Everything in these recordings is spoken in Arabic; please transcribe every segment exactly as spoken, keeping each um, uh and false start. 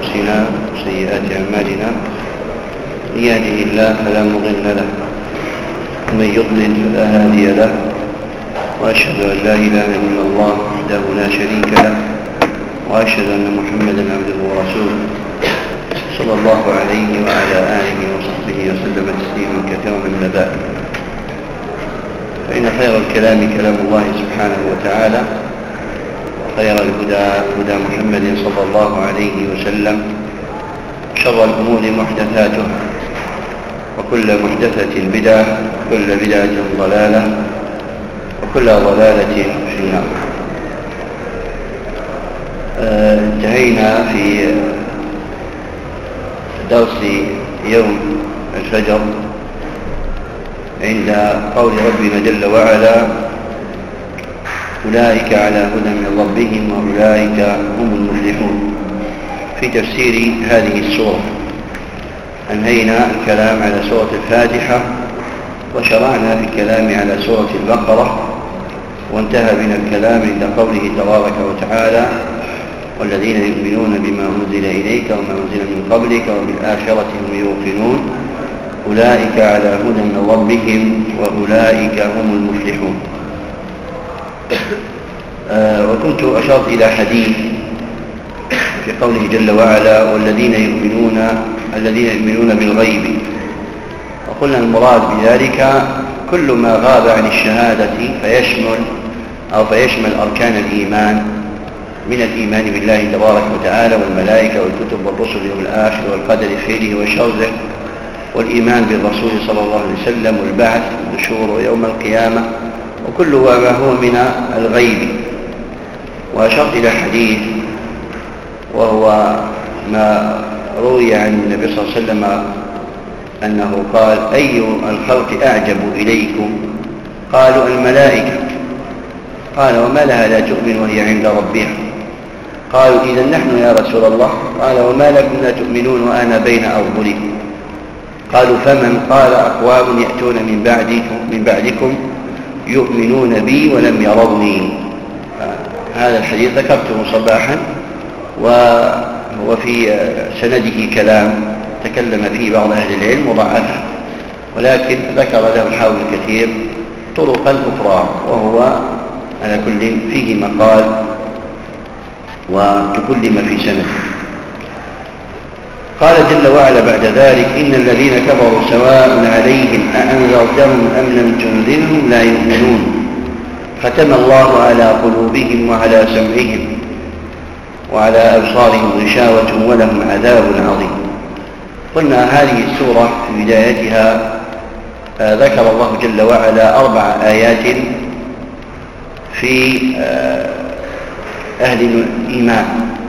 أنفسنا وسيئات أعمالنا. من يهده الله فلا مضل له ومن يضلل فلا هادي له، وأشهد أن لا إله إلا الله وحده لا شريك له، وأشهد أن محمدا عبده ورسوله صلى الله عليه وعلى آله وصحبه وسلم تسليما كثيرا من بعد. فإن خير الكلام كلام الله سبحانه وتعالى، خير الهدى هدى محمد صلى الله عليه وسلم، شر الأمور محدثاتها، وكل محدثة بدعة، وكل بدعة ضلالة، وكل ضلالة في النار. انتهينا في درس يوم الفجر عند قول ربنا جل وعلا: أولئك على هدى من ربهم وأولئك هم المفلحون. في تفسير هذه السورة أنهينا الكلام على سورة الفاتحة، وشرعنا في الكلام على سورة البقرة، وانتهى بنا الكلام عند قوله تبارك وتعالى: والذين يؤمنون بما أنزل إليك وما أنزل من قبلك وبالآخرة هم يوقنون أولئك على هدى من ربهم وأولئك هم المفلحون. آه وكنت أشرت إلى حديث في قوله جل وعلا: والذين يؤمنون الذين يؤمنون بالغيب، وقلنا المراد بذلك كل ما غاب عن الشهادة فيشمل أو فيشمل أركان الإيمان من الإيمان بالله تبارك وتعالى والملائكة والكتب والرسل والآخر والقدر خيره وشره، والإيمان بالرسول صلى الله عليه وسلم والبعث والنشور ويوم القيامة، وكل ما هو من الغيب. وأشرت إلى حديث وهو ما روي عن النبي صلى الله عليه وسلم أنه قال: أي الخلق أعجب إليكم؟ قالوا: الملائكة. قال: وما لها لا تؤمن وهي عند ربها؟ قالوا: إذا نحن يا رسول الله. قال: وما لكم لا تؤمنون وأنا بين أظهركم؟ قالوا: فمن؟ قال: أقوام يأتون من بعدكم, من بعدكم يؤمنون بي ولم يروني. هذا الحديث ذكرته صباحا، وفي سنده كلام تكلم فيه بعض أهل العلم وضعفه، ولكن ذكر له الحافظ الكثير طرقا أخرى، وهو على كل فيه مقال وتكلم في سنده. قال جل وعلا بعد ذلك: إن الذين كفروا سواء عليهم أأنذرتهم أم لم تنذرهم لا يؤمنون، ختم الله على قلوبهم وعلى سمعهم وعلى أبصارهم غشاوة ولهم عذاب عظيم. قلنا هذه السورة في بدايتها ذكر الله جل وعلا أربع آيات في أهل الإيمان،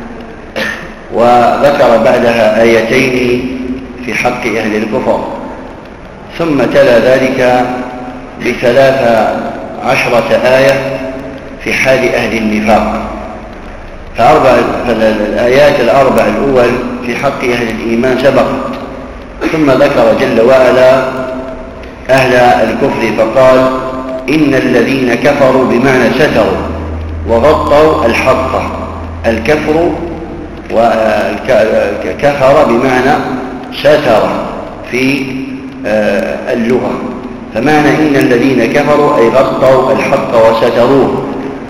وذكر بعدها آيتين في حق أهل الكفر، ثم تلا ذلك بثلاث عشرة آية في حال أهل النفاق. فأربع الآيات الأربع الأول في حق أهل الإيمان سبقت، ثم ذكر جل وعلا أهل الكفر فقال: إن الذين كفروا بمعنى ستروا وغطوا الحق. الكفر وكفر بمعنى ستر في اللغة، فمعنى إن الذين كفروا أي غطوا الحق وستروه.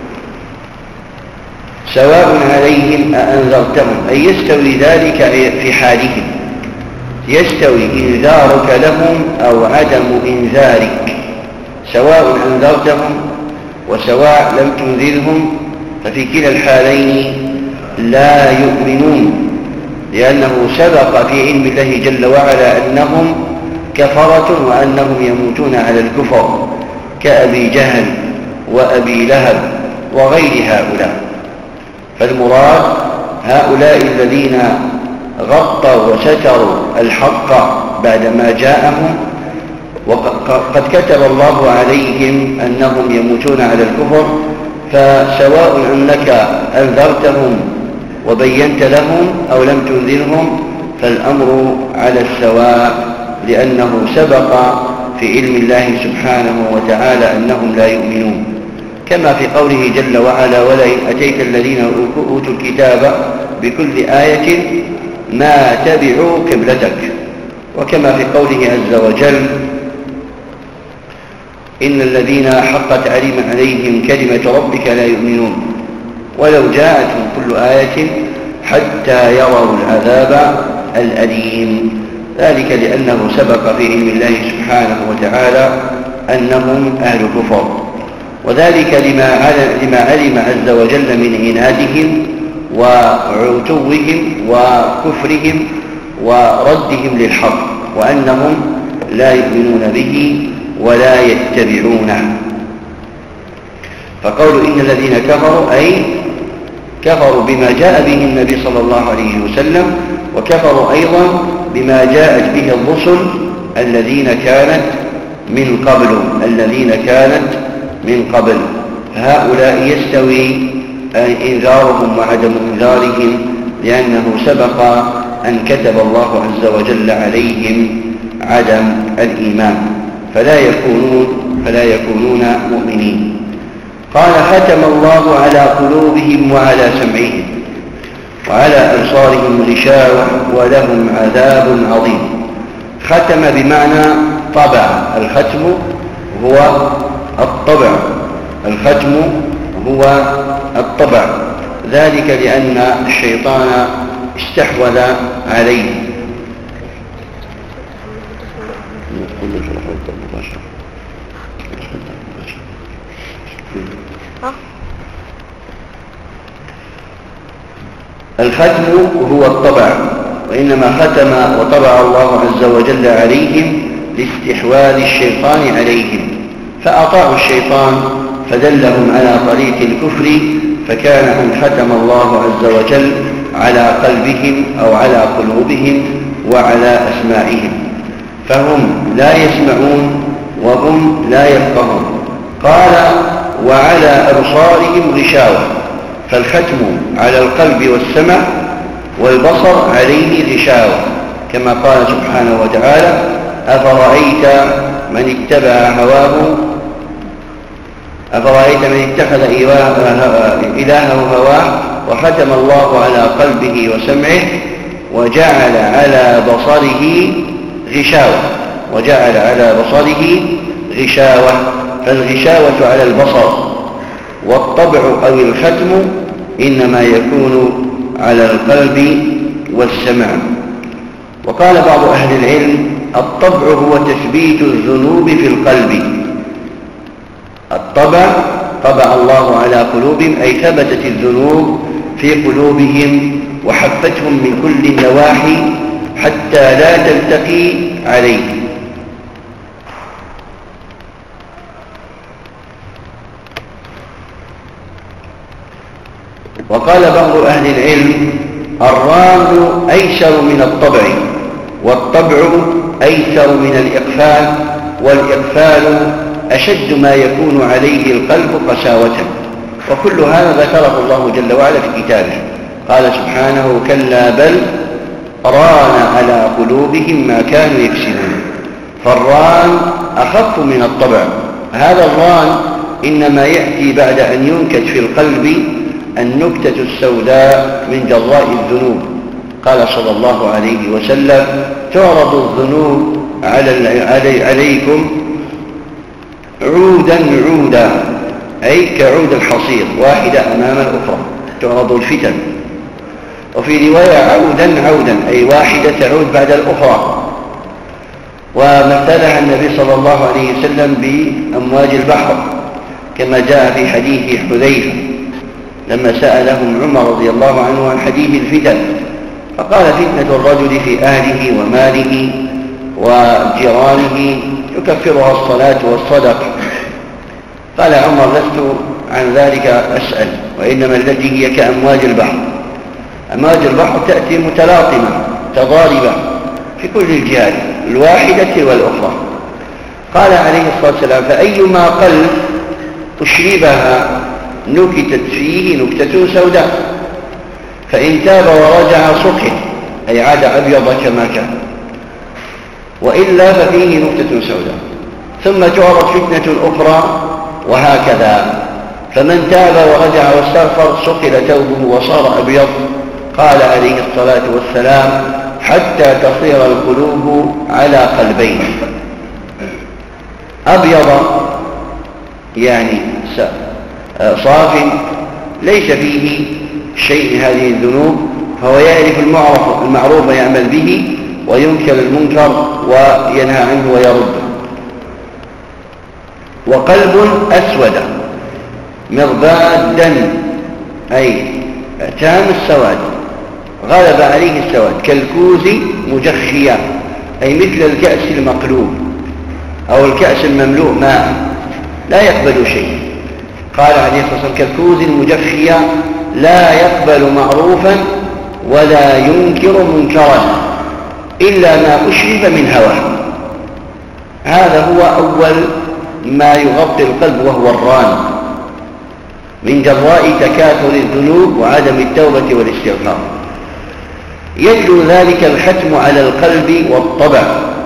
سواء عليهم أأنذرتهم، أي يستوي ذلك في حالهم، يستوي إنذارك لهم أو عدم إنذارك. سواء أنذرتهم وسواء لم تنذرهم، ففي كلا الحالين لا يؤمنون، لأنه سبق في علم الله جل وعلا أنهم كفرة وأنهم يموتون على الكفر، كأبي جهل وأبي لهب وغير هؤلاء. فالمراد هؤلاء الذين غطوا وستروا الحق بعدما جاءهم، وقد كتب الله عليهم أنهم يموتون على الكفر، فسواء أنك أنذرتهم وبينت لهم أو لم تنذرهم فالأمر على السواء، لأنه سبق في علم الله سبحانه وتعالى أنهم لا يؤمنون، كما في قوله جل وعلا: ولئن أتيت الذين أوتوا الكتاب بكل آية ما تبعوا قبلتك. وكما في قوله عز وجل إن الذين حقت عليهم كلمة ربك لا يؤمنون ولو جاءتهم كل آية حتى يروا العذاب الأليم. ذلك لأنه سبق في علم الله سبحانه وتعالى أنهم أهل كفر، وذلك لما علم عز وجل من عنادهم وعتوهم وكفرهم وردهم للحق، وأنهم لا يؤمنون به ولا يتبعونه. فقول إن الذين كفروا أي كفروا بما جاء به النبي صلى الله عليه وسلم، وكفروا أيضا بما جاءت به الرسل الذين كانت من قبل الذين كانت من قبل هؤلاء يستوي إنذارهم وعدم إنذارهم، لأنه سبق أن كتب الله عز وجل عليهم عدم الإيمان، فلا يكونون فلا يكونون مؤمنين. قال ختم الله على قلوبهم وعلى سمعهم وعلى أبصارهم غشاوة ولهم عذاب عظيم. ختم بمعنى طبع، الختم هو الطبع الختم هو الطبع ذلك لأن الشيطان استحوذ عليه. الختم هو الطبع، وإنما ختم وطبع الله عز وجل عليهم لاستحواذ الشيطان عليهم، فأطاعوا الشيطان فدلهم على طريق الكفر، فكان أن ختم الله عز وجل على قلبهم أو على قلوبهم وعلى أسماعهم، فهم لا يسمعون وهم لا يفقهون. قال وعلى أبصارهم غشاوة، فالختم على القلب والسمع والبصر عليه غشاوة، كما قال سبحانه وتعالى أفرأيت من اتبع هواه أفرأيت من اتخذ إلهه هواه وختم الله على قلبه وسمعه وجعل على بصره غشاوة وجعل على بصره غشاوة فالغشاوة على البصر، والطبع أو الختم إنما يكون على القلب والسمع. وقال بعض أهل العلم الطبع هو تثبيت الذنوب في القلب. الطبع طبع الله على قلوبهم أي ثبتت الذنوب في قلوبهم وحفتهم من كل النواحي حتى لا تلتقي عليه. وقال بعض أهل العلم الران أيسر من الطبع، والطبع أيسر من الإقفال، والإقفال أشد ما يكون عليه القلب قساوة. وكل هذا ذكره الله جل وعلا في كتابه، قال سبحانه كلا بل ران على قلوبهم ما كانوا يكسبون. فالران أخف من الطبع. هذا الران إنما يأتي بعد أن ينكت في القلب النكتة السوداء من جراء الذنوب. قال صلى الله عليه وسلم تعرض الذنوب على علي عليكم عودا عودا، أي كعود الحصير واحدة أمام الأخرى تعرض الفتن. وفي رواية عودا عودا أي واحدة تعود بعد الأخرى. ومثلها النبي صلى الله عليه وسلم بأمواج البحر كما جاء في حديث حذيفة لما سألهم عمر رضي الله عنه عن حديث الفتن، فقال فتنة الرجل في أهله وماله وجيرانه يكفرها الصلاة والصدق. قال عمر لست عن ذلك أسأل، وإنما التي هي كأمواج البحر. أمواج البحر تأتي متلاطمة تضاربة في كل الجهات الواحدة والأخرى. قال عليه الصلاة والسلام فأيما قل أشربها نكتت فيه نكتة سوداء، فإن تاب ورجع سقط أي عاد أبيض كما كان، وإلا ففيه نكتة سوداء. ثم تعرض فتنة أخرى وهكذا، فمن تاب ورجع واستغفر سقل توبه وصار أبيض. قال عليه الصلاة والسلام: حتى تصير القلوب على قلبين، أبيض يعني صاف ليس فيه شيء من هذه الذنوب، فهو يعرف المعروف المعروف ويعمل به، وينكر المنكر وينهى عنه ويرده. وقلب أسود مربادا أي تام السواد، غلب عليه السواد، كالكوز مجخيا أي مثل الكأس المقلوب أو الكأس المملوء ماء لا يقبل شيء. قال عليه الصلاة والسلام: كالكوز المجخيا لا يقبل معروفا ولا ينكر منكرا إلا ما أشرب من هواه. هذا هو أول ما يغطي القلب، وهو الران من جراء تكاثر الذنوب وعدم التوبة والاستغفار. يجلو ذلك الختم على القلب والطبع،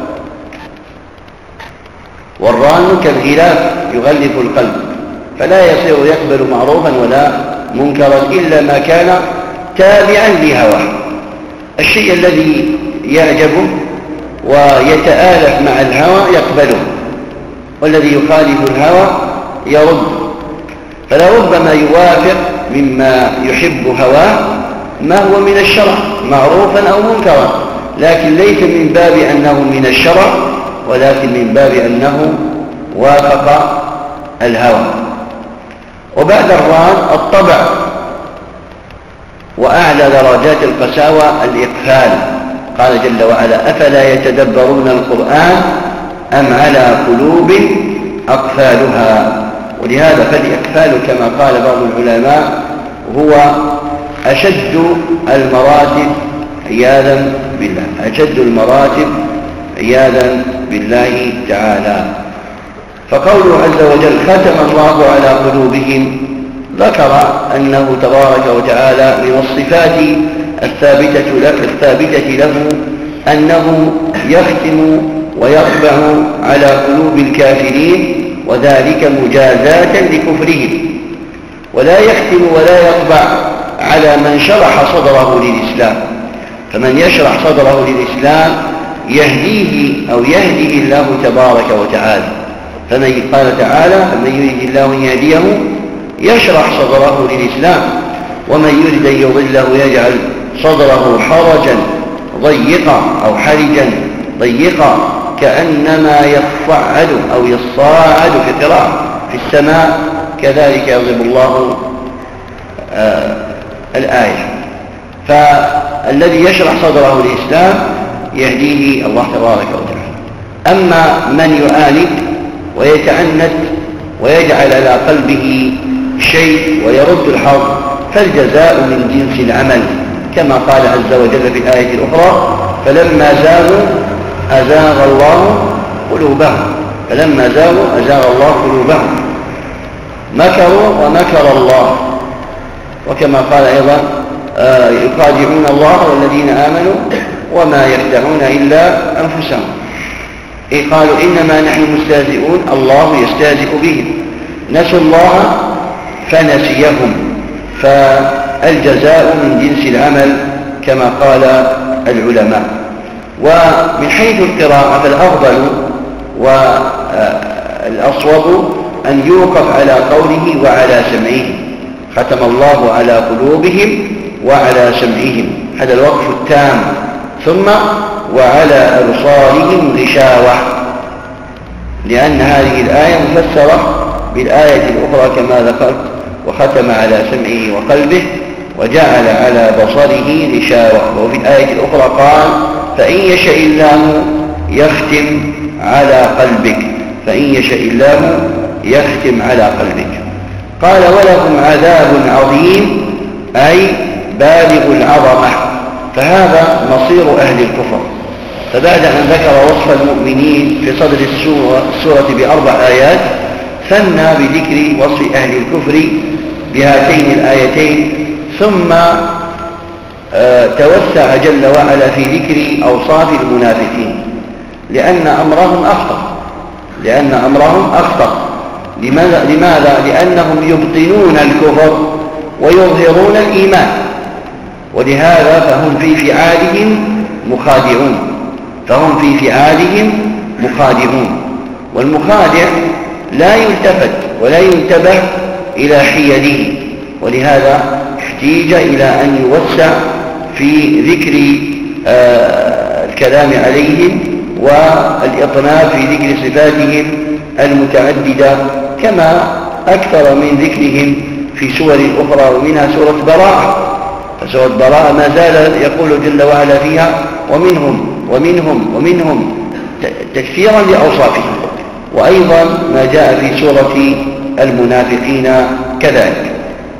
والران كالغلاف يغلف القلب، فلا يصير يقبل معروفا ولا منكرا إلا ما كان تابعا لهواه. الشيء الذي يعجبه ويتآلف مع الهوى يقبله، والذي يخالف الهوى يرد. فلربما يوافق مما يحب هواه ما هو من الشرع معروفا أو منكرا، لكن ليس من باب أنه من الشرع، ولكن من باب أنه وافق الهوى. وبعد الران الطبع، وأعلى درجات القساوة الإقفال. قال جل وعلا: أفلا يتدبرون القرآن أم على قلوب أقفالها. ولهذا فالإقفال كما قال بعض العلماء هو أشد المراتب عياذا بالله، أشد المراتب عياذا بالله تعالى. فقوله عز وجل: ختم الله على قلوبهم، ذكر أنه تبارك وتعالى من الصفات الثابتة له, الثابتة له أنه يختم ويطبع على قلوب الكافرين، وذلك مجازاة لكفرهم، ولا يختم ولا يطبع على من شرح صدره للإسلام. فمن يشرح صدره للإسلام يهديه أو يهديه الله تبارك وتعالى. فمن قال تعالى: من يريد الله أن يهديه يشرح صدره للإسلام، ومن يريد أن يضله يجعل صدره حرجا ضيقا أو حرجا ضيقا كأنما يصعد أو يصاعد في قراءة في السماء، كذلك يضرب الله آه الآية. فالذي يشرح صدره للإسلام يهديه الله تبارك وتعالى. أما من يعاند ويتعنت ويجعل على قلبه شيء ويرد الحظ، فالجزاء من جنس العمل، كما قال عز وجل في الآية الأخرى: فلما زاغوا أزاغ الله قلوبهم فلما زاغوا أزاغ الله قلوبهم مكروا ومكر الله. وكما قال أيضا: آه يخادعون الله والذين آمنوا وما يخدعون إلا أنفسهم. إيه قالوا: إنما نحن مستهزئون، الله يستهزئ بهم، نسوا الله فنسيهم. فالجزاء من جنس العمل كما قال العلماء. ومن حيث القراءة فالأفضل والأصوب أن يوقف على قوله: وعلى سمعهم، ختم الله على قلوبهم وعلى سمعهم، هذا الوقف التام. ثم وعلى أبصارهم غشاوة، لأن هذه الآية مفسرة بالآية الأخرى كما ذكرت: وختم على سمعه وقلبه وجعل على بصره غشاوة. وفي الآية الأخرى قال: فإن يشاء الله يختم على قلبك، فإن يشاء الله يختم على قلبك. قال: ولهم عذاب عظيم أي بالغ العظمة، فهذا مصير أهل الكفر. فبعد أن ذكر وصف المؤمنين في صدر السورة, السورة بأربع آيات، ثنى بذكر وصف أهل الكفر بهاتين الآيتين، ثم آه توسع جل وعلا في ذكر أوصاف المنافقين، لأن أمرهم أخطر لأن أمرهم أخطر لماذا؟ لماذا؟ لأنهم يبطنون الكفر ويظهرون الإيمان، ولهذا فهم في فعالهم مخادعون فهم في فعالهم مخادعون والمخادع لا يلتفت ولا ينتبه إلى حيله، ولهذا احتيج إلى أن يوسع في ذكر آه الكلام عليهم والإطناب في ذكر صفاتهم المتعددة، كما أكثر من ذكرهم في سور أخرى، ومنها سورة براءة. فسورة براءة ما زال يقول جل وعلا فيها ومنهم ومنهم ومنهم تكثيرا لأوصافهم، وأيضا ما جاء في سورة المنافقين كذلك.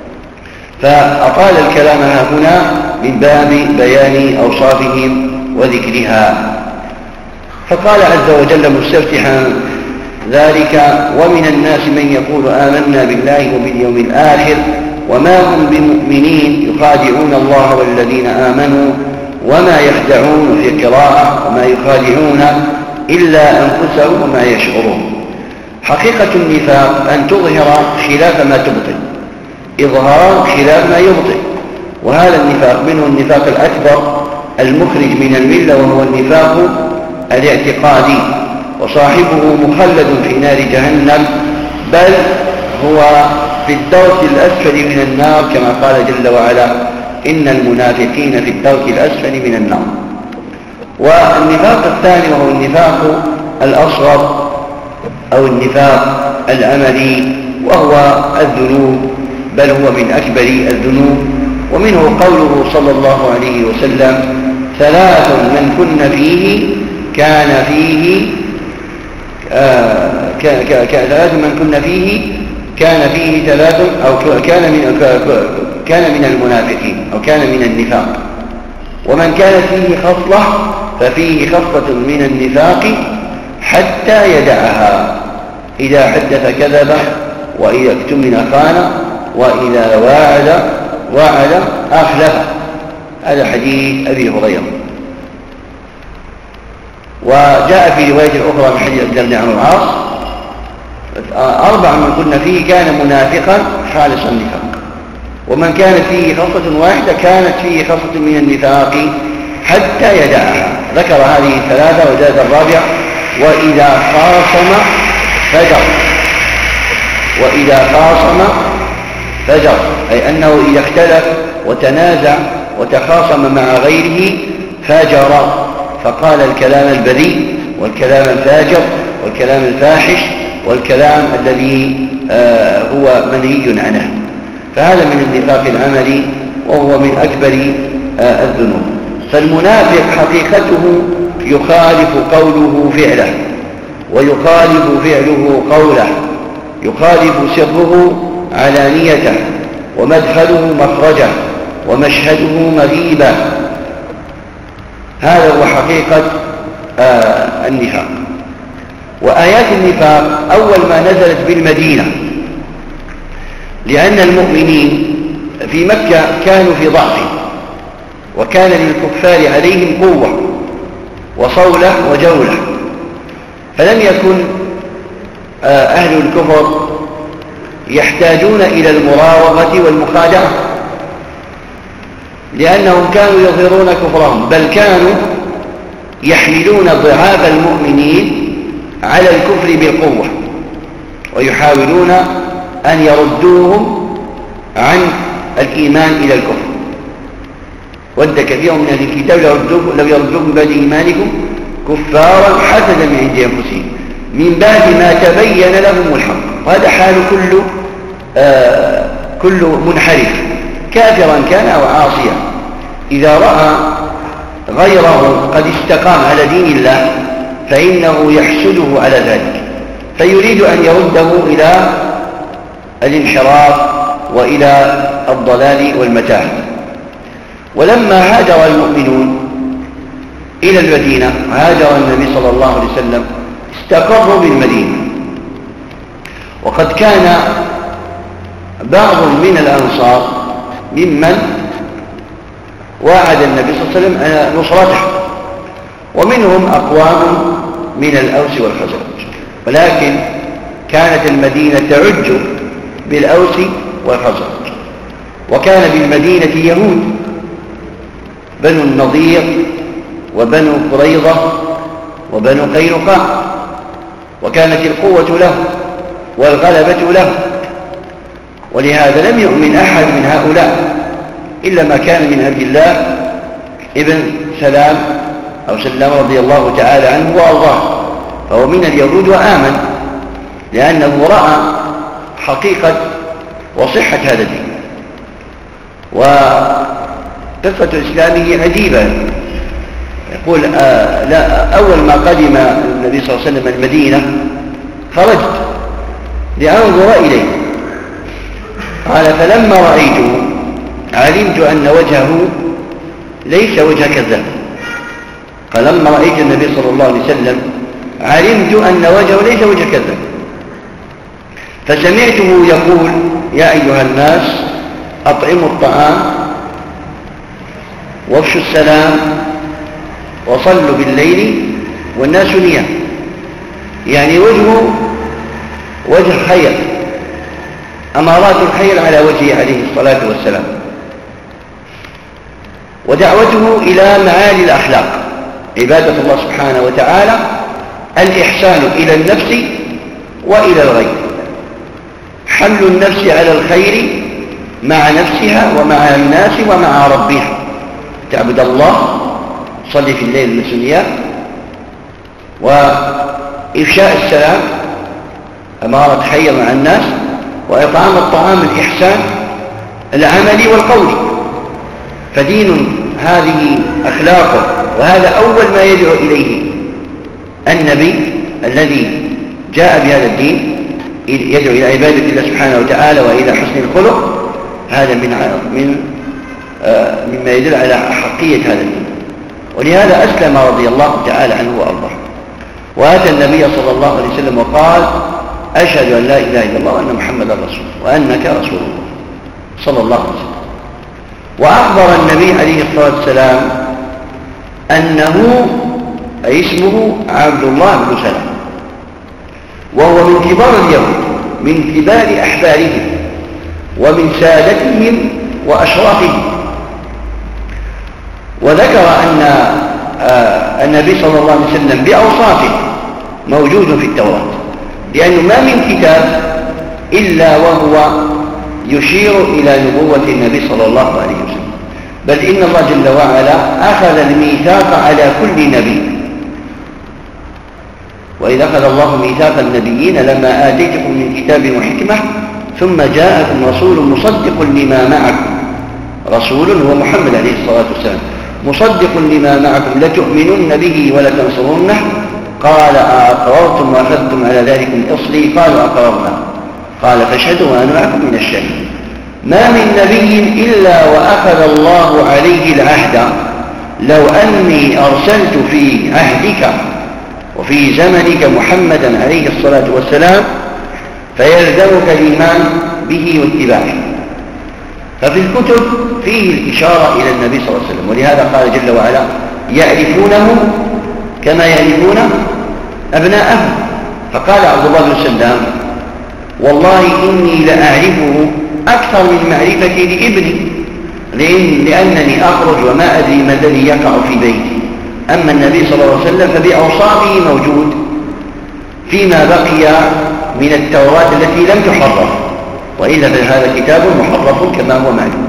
فأطال الكلام هنا من باب بيان أوصافهم وذكرها. فقال عز وجل مستفتحا ذلك ومن الناس من يقول آمنا بالله وباليوم الآخر وما هم بمؤمنين يخادعون الله والذين آمنوا وما يخدعون في قراءة وما يخادعون إلا أنفسهم وما يشعرون. حقيقة النفاق أن تظهر خلاف ما تبطن، إظهار خلاف ما يبطن، وهذا النفاق منه النفاق الأكبر المخرج من الملة وهو النفاق الاعتقادي، وصاحبه مخلد في نار جهنم، بل هو في الدرك الأسفل من النار كما قال جل وعلا إن المنافقين في الدرك الأسفل من النار. والنفاق الثاني وهو النفاق الأصغر أو النفاق العملي، وهو الذنوب، بل هو من أكبر الذنوب. ومنه قوله صلى الله عليه وسلم ثلاث من كن فيه كان فيه آه ثلاث من كن فيه كان فيه ثلاث أو كان من كان من المنافقين أو كان من النفاق. ومن كانت فيه خصلة ففيه خصلة من النفاق حتى يدعها، إذا حدث كذب وإذا اؤتمن خان وإذا واعد واعد أخلف. هذا حديث أبي هريرة. وجاء في رواية أخرى من حديث عبد الله بن عمرو العاص أربع من كنا فيه كان منافقا خالص النفاق، ومن كانت فيه خصلة واحدة كانت فيه خصلة من النفاق حتى يدعها. ذكر هذه الثلاثة وزاد الرابعة وإذا خاصم فجر. وإذا خاصم فجر أي أنه إذا اختلف وتنازع وتخاصم مع غيره فجر، فقال الكلام البذيء والكلام الفاجر والكلام الفاحش والكلام الذي آه هو منهي عنه. فهذا من النفاق العملي وهو من أكبر آه الذنوب. فالمنافق حقيقته يخالف قوله فعله، ويخالف فعله قوله، يخالف سره علانيته، ومدخله مخرجه، ومشهده مغيبه. هذا هو حقيقة آه النفاق. وآيات النفاق أول ما نزلت بالمدينة، لأن المؤمنين في مكة كانوا في ضعف، وكان للكفار عليهم قوة وصولة وجولة، فلم يكن آه أهل الكفر يحتاجون إلى المراوغة والمخادعة، لأنهم كانوا يظهرون كفرهم، بل كانوا يحملون ضعاف المؤمنين على الكفر بالقوة، ويحاولون أن يردوهم عن الإيمان إلى الكفر. ود كثير من أهل الكتاب لو يردوكم بعد إيمانكم كفارا حسدا من عند أنفسهم من بعد ما تبين لهم الحق. وهذا حال كل آه كل منحرف كافرا كان أو عاصيا، إذا رأى غيره قد استقام على دين الله فإنه يحسده على ذلك، فيريد أن يرده إلى الانحراف وإلى الضلال والمتاع. ولما هاجر المؤمنون إلى المدينة، هاجر النبي صلى الله عليه وسلم، استقروا بالمدينة. وقد كان بعض من الأنصار ممن وعد النبي صلى الله عليه وسلم نصرته، ومنهم أقوام من الأوس والخزرج، ولكن كانت المدينة تعج بالأوس والخزرج، وكان بالمدينة يهود بنو النضير وبنو قريظة وبنو قينقاع، وكانت القوة له والغلبة له، ولهذا لم يؤمن أحد من هؤلاء إلا ما كان من عبد الله ابن سلام أو سلام رضي الله تعالى عنه وأرضاه، فهو من اليهود وآمن لأنه رأى حقيقة وصحة هذا الدين. وقصة إسلامه عجيبة. يقول آه لا أول ما قدم النبي صلى الله عليه وسلم المدينة خرجت لأنظر إليه، قال فلما رأيته علمت أن وجهه ليس وجه كذاب. فلما رأيت النبي صلى الله عليه وسلم علمت أن وجهه ليس وجه كذاب، فسمعته يقول يا أيها الناس أطعموا الطعام وافشوا السلام وصلوا بالليل والناس نيام، يعني وجهه وجه خير، أمارات الخير على وجهه عليه الصلاة والسلام. ودعوته إلى معالي الأخلاق، عبادة الله سبحانه وتعالى، الإحسان إلى النفس وإلى الغير، حمل النفس على الخير مع نفسها ومع الناس ومع ربها، تعبد الله، صلي في الليل والناس نيام، وإفشاء السلام أمارة خير مع الناس، وإطعام الطعام الإحسان العملي والقولي. فدين هذه أخلاقه، وهذا أول ما يدعو إليه النبي الذي جاء بهذا الدين، يدعو إلى عبادة الله سبحانه وتعالى وإلى حسن الخلق. هذا من من آه مما يدل على حقية هذا الدين، ولهذا أسلم رضي الله تعالى عنه وأرضاه، وأتى النبي صلى الله عليه وسلم وقال أشهد أن لا إله إلا الله وأن محمدا رسول وأنك رسول الله صلى الله عليه وسلم. وأخبر النبي عليه الصلاة والسلام أنه اسمه عبد الله بن سلام، وهو من كبار اليهود، من كبار أحبارهم ومن سادتهم وأشرافهم. وذكر أن النبي صلى الله عليه وسلم بأوصافه موجود في التوراة، لأنه ما من كتاب إلا وهو يشير إلى نبوة النبي صلى الله عليه وسلم، بل إن الله جل وعلا أخذ الميثاق على كل نبي، وإذا أخذ الله ميثاق النبيين لما آتيتكم من كتاب وحكمة ثم جاءكم رسول مصدق لما معكم، رسول هو محمد عليه الصلاة والسلام، مصدق لما معكم لتؤمنن به ولتنصرنه، قال أقررتم وأخذتم على ذلكم إصري؟ قالوا أقررنا، قال فاشهدوا وأنا معكم من الشاهدين. ما من نبي إلا وأخذ الله عليه العهد، لو أني أرسلت في عهدك وفي زمنك محمدا عليه الصلاة والسلام فيلزمك الإيمان به واتباعه. ففي الكتب فيه الإشارة إلى النبي صلى الله عليه وسلم، ولهذا قال جل وعلا يعرفونه كما يعرفون أبناءهم. فقال عبد الله بن سلام والله إني لأعرفه أكثر من معرفتي لابني، لأن لأنني أخرج وما أدري ما الذي يقع في بيتي، أما النبي صلى الله عليه وسلم فبأوصافه موجود فيما بقي من التوراة التي لم تحرف، وإلا فهذا كتاب محرف كما هو معلوم.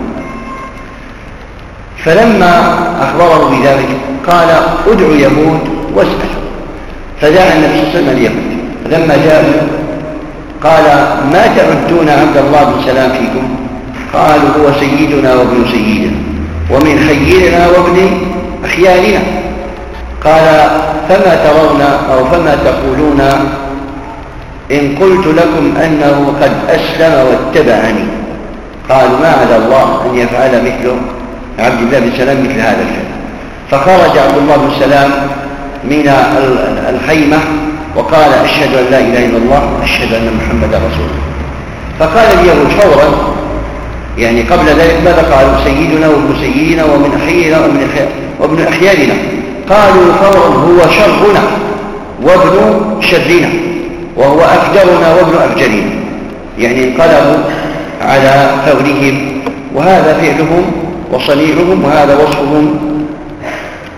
فلما أخبره بذلك قال ادعوا يهود واسأل، فدعا النبي صلى الله عليه وسلم اليهود. لما جاءوا قال ما تعدون عبد الله بن سلام فيكم؟ قالوا هو سيدنا وابن سيدنا ومن خيرنا وابن أخيارنا. قال فما ترون أو فما تقولون إن قلت لكم أنه قد أسلم واتبعني؟ قالوا ما على الله أن يفعل مثل عبد الله بن سلام مثل هذا الفعل. فخرج عبد الله بن سلام من الخيمة وقال أشهد أن لا إله إلا الله وأشهد أن محمدا رسول الله. فقال اليهود فورا، يعني قبل ذلك ماذا قالوا؟ سيدنا وابن سيدنا ومن أخينا وابن أخيارنا. قالوا فورا هو شرنا وابن شرنا وهو أفجرنا وابن أفجرنا، يعني انقلبوا على فورهم، وهذا فعلهم وصنيعهم وهذا وصفهم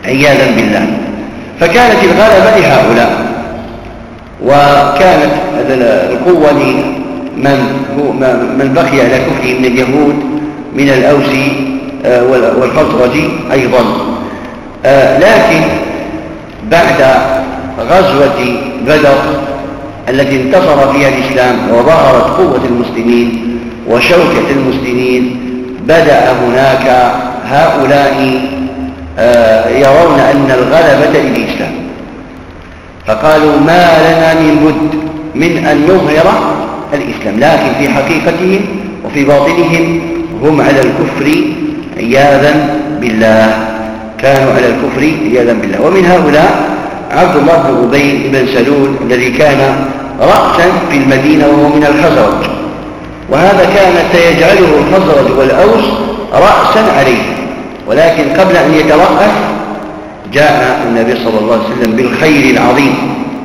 عياذا بالله. فكانت الغلبة لهؤلاء، وكانت القوة لمن من بقي على كفره من اليهود من الأوس والخزرج أيضا. لكن بعد غزوة بدر التي انتصر فيها الإسلام وظهرت قوة المسلمين وشوكة المسلمين، بدأ هناك هؤلاء يرون أن الغلبة للإسلام، فقالوا ما لنا من بد من أن نظهر الإسلام، لكن في حقيقتهم وفي باطنهم هم على الكفر عياذا بالله، كانوا على الكفر عياذا بالله. ومن هؤلاء عبد الله بن أبي بن سلول الذي كان رأسا في المدينة وهو من الخزرج، وهذا كان سيجعله الخزرج والأوس رأسا عليه، ولكن قبل أن يترأس جاء النبي صلى الله عليه وسلم بالخير العظيم،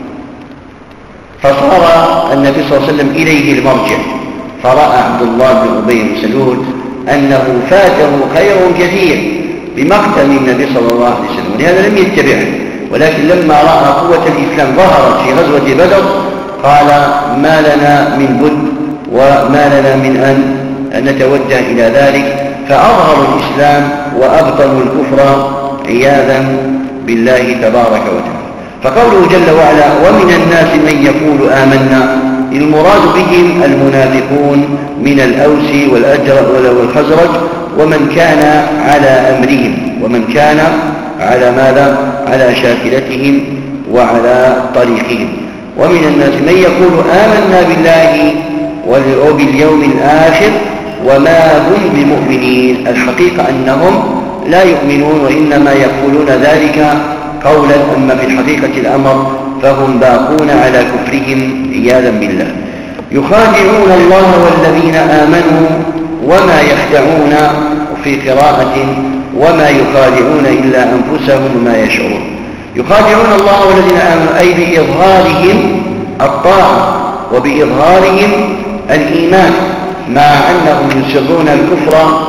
فصار النبي صلى الله عليه وسلم إليه المرجع، فرأى عبد الله بن أبي بن سلول أنه فاته خير كثير بمقتل النبي صلى الله عليه وسلم، ولهذا لم يتبعه. ولكن لما رأى قوة الإسلام ظهرت في غزوة بدر قال ما لنا من بد وما لنا من أن نتوجه إلى ذلك، فأظهروا الإسلام وأبطلوا الكفر عياذا بالله تبارك وتعالى. فقوله جل وعلا ومن الناس من يقول آمنا، المراد بهم المنافقون من الأوس والخزرج ومن كان على أمرهم، ومن كان على ماذا؟ على شاكلتهم وعلى طريقهم. ومن الناس من يقول آمنا بالله وباليوم الآخر وما هم بمؤمنين، الحقيقة أنهم لا يؤمنون وإنما يقولون ذلك قولا، أما في الحقيقة الأمر فهم باقون على كفرهم عياذا بالله. يخادعون الله والذين آمنوا وما يخدعون، وفي قراءة وما يخادعون إلا أنفسهم وما يشعرون. يخادعون الله والذين آمنوا أي بإظهارهم الطاعة وبإظهارهم الإيمان، مع أنهم يسرون الكفر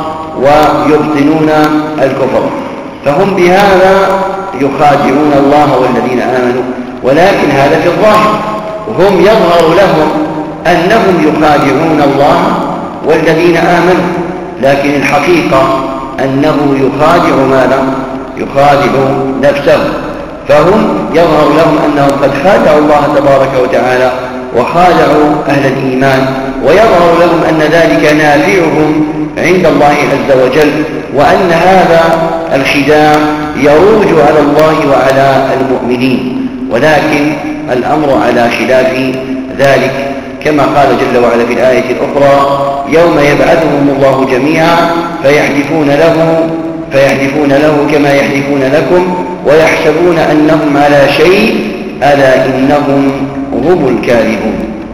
ويبطنون الكفر، فهم بهذا يخادعون الله والذين آمنوا، ولكن هذا في الظاهر، هم يظهر لهم أنهم يخادعون الله والذين آمنوا، لكن الحقيقة أنه يخادع ماذا؟ يخادع نفسه، فهم يظهر لهم أنهم قد خادعوا الله تبارك وتعالى وخادعوا أهل الإيمان، ويظهر لهم أن ذلك نافعهم عند الله عز وجل، وأن هذا الخداع يروج على الله وعلى المؤمنين، ولكن الأمر على خلاف ذلك، كما قال جل وعلا في الآية الأخرى يوم يبعثهم الله جميعا فيحلفون له فيحلفون له كما يحلفون لكم ويحسبون أنهم على شيء ألا إنهم هم الكاذبون.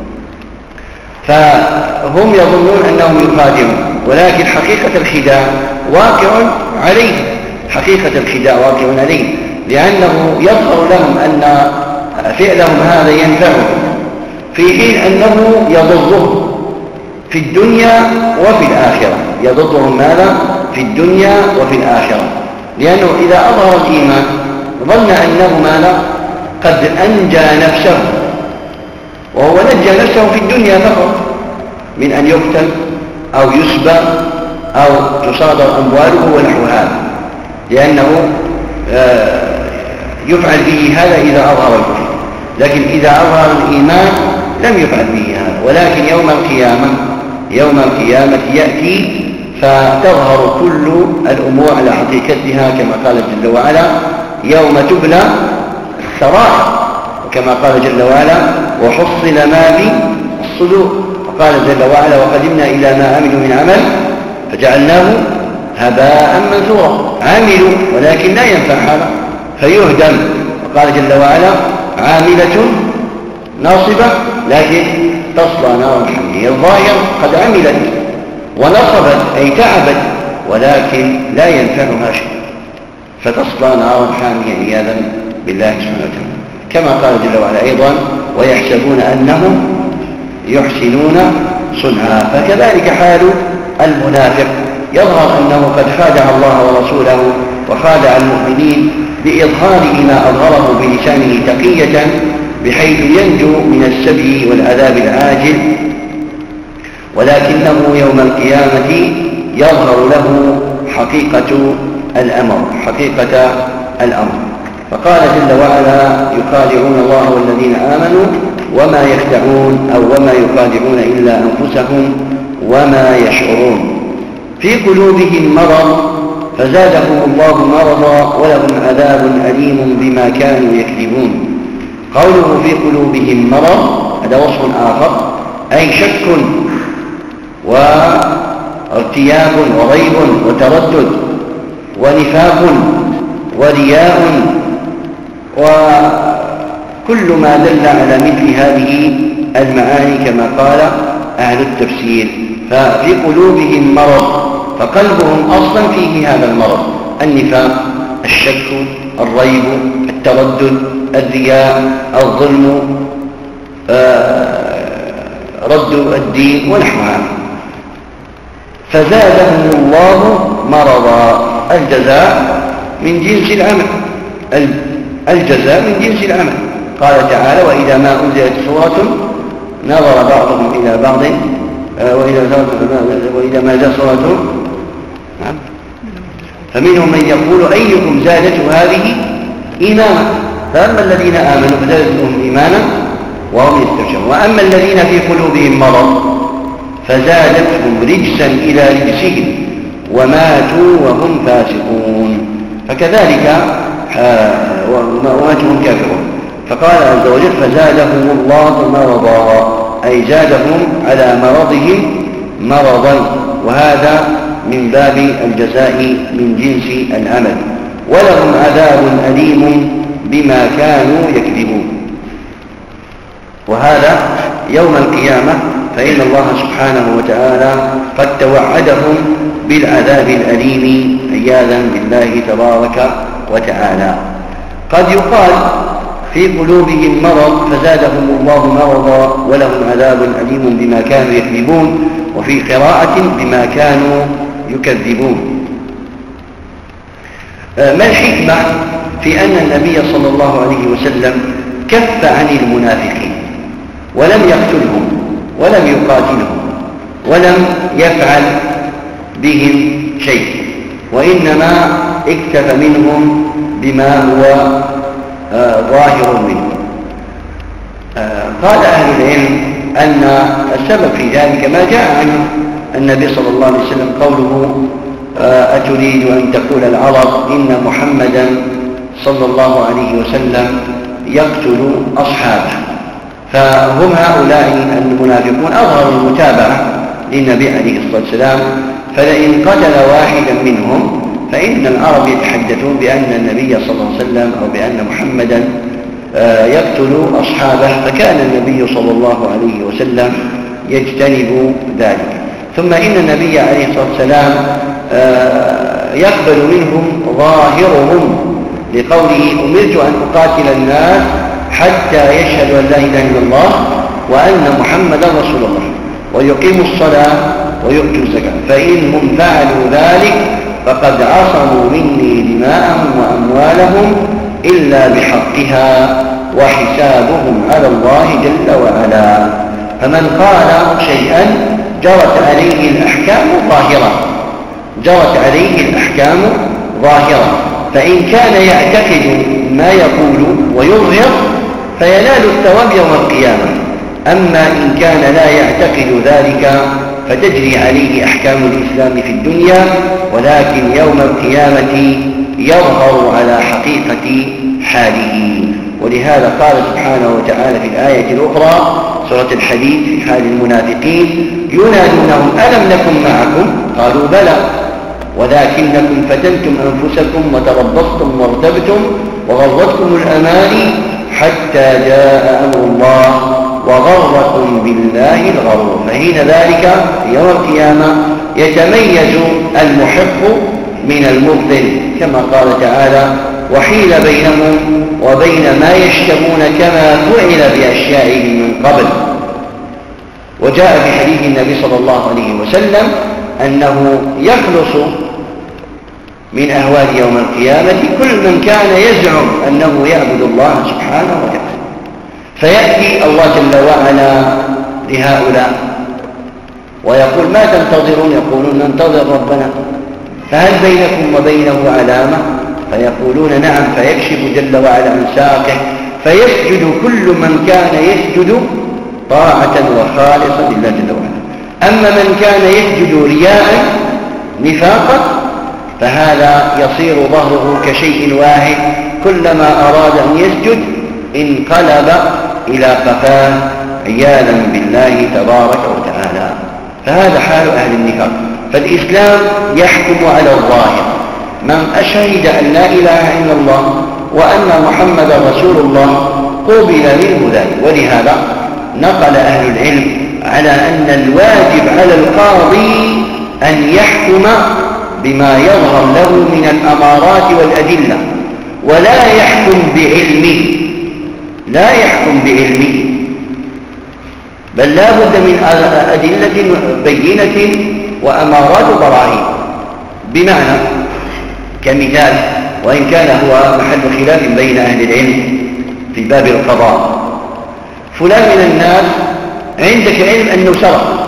فهم يظنون أنهم يخادعون، ولكن حقيقة الخداع واقع عليه، حقيقة الخداع واقع عليه، لأنه يظهر لهم أن فعلهم هذا ينفعهم في حين أنه يضرهم في الدنيا وفي الآخرة، يضرهم ماذا؟ في الدنيا وفي الآخرة، لأنه إذا أظهر الإيمان ظن أنه ماذا؟ قد أنجى نفسه، وهو نجى نفسه في الدنيا فقط من أن يقتل أو يسبى أو تصادر أمواله ونحو هذا، لأنه يفعل به هذا إذا أظهر الكفر، لكن إذا أظهر الإيمان لم يفعل به هذا. ولكن يوم القيامة يوم القيامة يأتي فتظهر كل الأمور على حقيقتها، كما قال جل وعلا يوم تبلى السرائر، وكما قال جل وعلا وحصل ما في الصدور، وقال جل وعلا وقدمنا إلى ما عملوا من عمل فجعلناه هباء منثورا، عملوا ولكن لا ينفع هذا فيهدم، وقال جل وعلا عاملة ناصبة لكن تصلى نارا حامية، الظاهر قد عملت ونصبت أي تعبت ولكن لا ينفعها شيء فتصلى نارا حامية عياذا بالله سبحانه وتعالى، كما قال جل وعلا أيضا ويحسبون أنهم يحسنون صنعا. فكذلك حال المنافق، يظهر أنه قد خادع الله ورسوله وخادع المؤمنين، بإظهار ما أظهره بلسانه تقية بحيث ينجو من السبي والعذاب العاجل، ولكنه يوم القيامة يظهر له حقيقة الأمر حقيقة الأمر فقال جل وعلا: يخادعون الله والذين آمنوا وما يخدعون أو وما يخادعون إلا أنفسهم وما يشعرون. في قلوبهم مرض فزادهم الله مرضا ولهم عذاب أليم بما كانوا يكذبون. قوله في قلوبهم مرض هذا وصف آخر، أي شك وارتياب وريب وتردد ونفاق ورياء وكل ما دل على مثل هذه المعاني كما قال أهل التفسير. ففي قلوبهم مرض، فقلبهم أصلا فيه هذا المرض: النفاق، الشك، الريب، التردد، الرياء، الظلم، رد الدين ونحوها. فزادهم الله مرضا. الجزاء من جنس العمل، الجزاء من جنس العمل. قال تعالى: وإذا ما أنزلت سورة نظر بعضهم إلى بعض وإذا ما زالت سورة فمنهم من يقول أيكم زادته هذه إيمانا، فأما الذين آمنوا فزادتهم إيمانا وهم يستبشرون، وأما الذين في قلوبهم مرض فزادتهم رجسا إلى رجسهم وماتوا وهم فاسقون. فكذلك وماتوا وهم كافرون. فقال عز وجل: فزادهم الله مرضا، أي زادهم على مرضهم مرضا، وهذا من باب الجزاء من جنس العمل. ولهم عذاب أليم بما كانوا يكذبون. وهذا يوم القيامة، فإن الله سبحانه وتعالى قد توعدهم بالعذاب الأليم عياذا بالله تبارك وتعالى. قد يقال في قلوبهم مرض فزادهم الله مرضا ولهم عذاب أليم بما كانوا يكذبون، وفي قراءة بما كانوا يكذبون. ما الحكمة في أن النبي صلى الله عليه وسلم كف عن المنافقين ولم يقتلهم ولم يقاتلهم ولم يفعل بهم شيء، وإنما اكتفى منهم بما هو آه ظاهر منه؟ آه قال أهل العلم أن السبب في ذلك ما جاء عن النبي صلى الله عليه وسلم قوله: آه أتريد أن تقول العرب إن محمدا صلى الله عليه وسلم يقتل أصحابه. فهم هؤلاء المنافقون أظهروا المتابعة للنبي عليه الصلاة والسلام، فلئن قتل واحدا منهم فإن العرب يتحدثون بأن النبي صلى الله عليه وسلم أو بأن محمدا يقتل أصحابه، فكان النبي صلى الله عليه وسلم يجتنب ذلك. ثم إن النبي عليه الصلاة والسلام يقبل منهم ظاهرهم لقوله: أمرت أن أقاتل الناس حتى يشهدوا أن لا إله إلا الله وأن محمدا رسول الله ويقيموا الصلاة ويؤتوا الزكاة، فإنهم فعلوا ذلك فقد عصموا مني دماءهم وأموالهم إلا بحقها وحسابهم على الله جل وعلا. فمن قال شيئا جرت عليه الأحكام ظاهرة جرت عليه الأحكام ظاهرة فإن كان يعتقد ما يقول ويظهر فينال الثواب يوم القيامة. أما إن كان لا يعتقد ذلك فتجري عليه أحكام الإسلام في الدنيا، ولكن يوم القيامة يظهر على حقيقة حاله. ولهذا قال سبحانه وتعالى في الآية الأخرى سورة الحديد في حال المنافقين: ينادونهم ألم نكن معكم؟ قالوا بلى ولكنكم فتنتم أنفسكم وتربصتم وارتبتم وغرتكم الأماني حتى جاء أمر الله وغركم بالله الغرور. فحين ذلك في يوم القيامة يتميز المحق من المبطل، كما قال تعالى: وحيل بينهم وبين ما يشتهون كما فعل بأشيائهم من قبل. وجاء في حديث النبي صلى الله عليه وسلم أنه يخلص من أهوال يوم القيامة كل من كان يزعم أنه يعبد الله سبحانه وتعالى. فيأتي الله جل وعلا لهؤلاء ويقول: ما تنتظرون؟ يقولون: ننتظر ربنا. فهل بينكم وبينه علامة؟ فيقولون: نعم. فيكشف جل وعلا عن ساقه فيسجد كل من كان يسجد طاعة وخالصا لله جل وعلا. أما من كان يسجد رياء نفاقا فهذا يصير ظهره كشيء واحد، كلما أراد أن يسجد انقلب إلى قفاه عياذا بالله تبارك وتعالى. فهذا حال أهل النفاق. فالإسلام يحكم على الظاهر. من أشهد أن لا إله إلا الله وأن محمد رسول الله قبل منه ذلك. ولهذا نقل أهل العلم على أن الواجب على القاضي أن يحكم بما يظهر له من الأمارات والأدلة، ولا يحكم بعلمه، لا يحكم بعلمه، بل لا بد من أدلة بينة وأمارات وبراهين. بمعنى كمثال، وإن كان هو محل خلاف بين أهل العلم في باب القضاء: فلان من الناس عندك علم أنه سرق،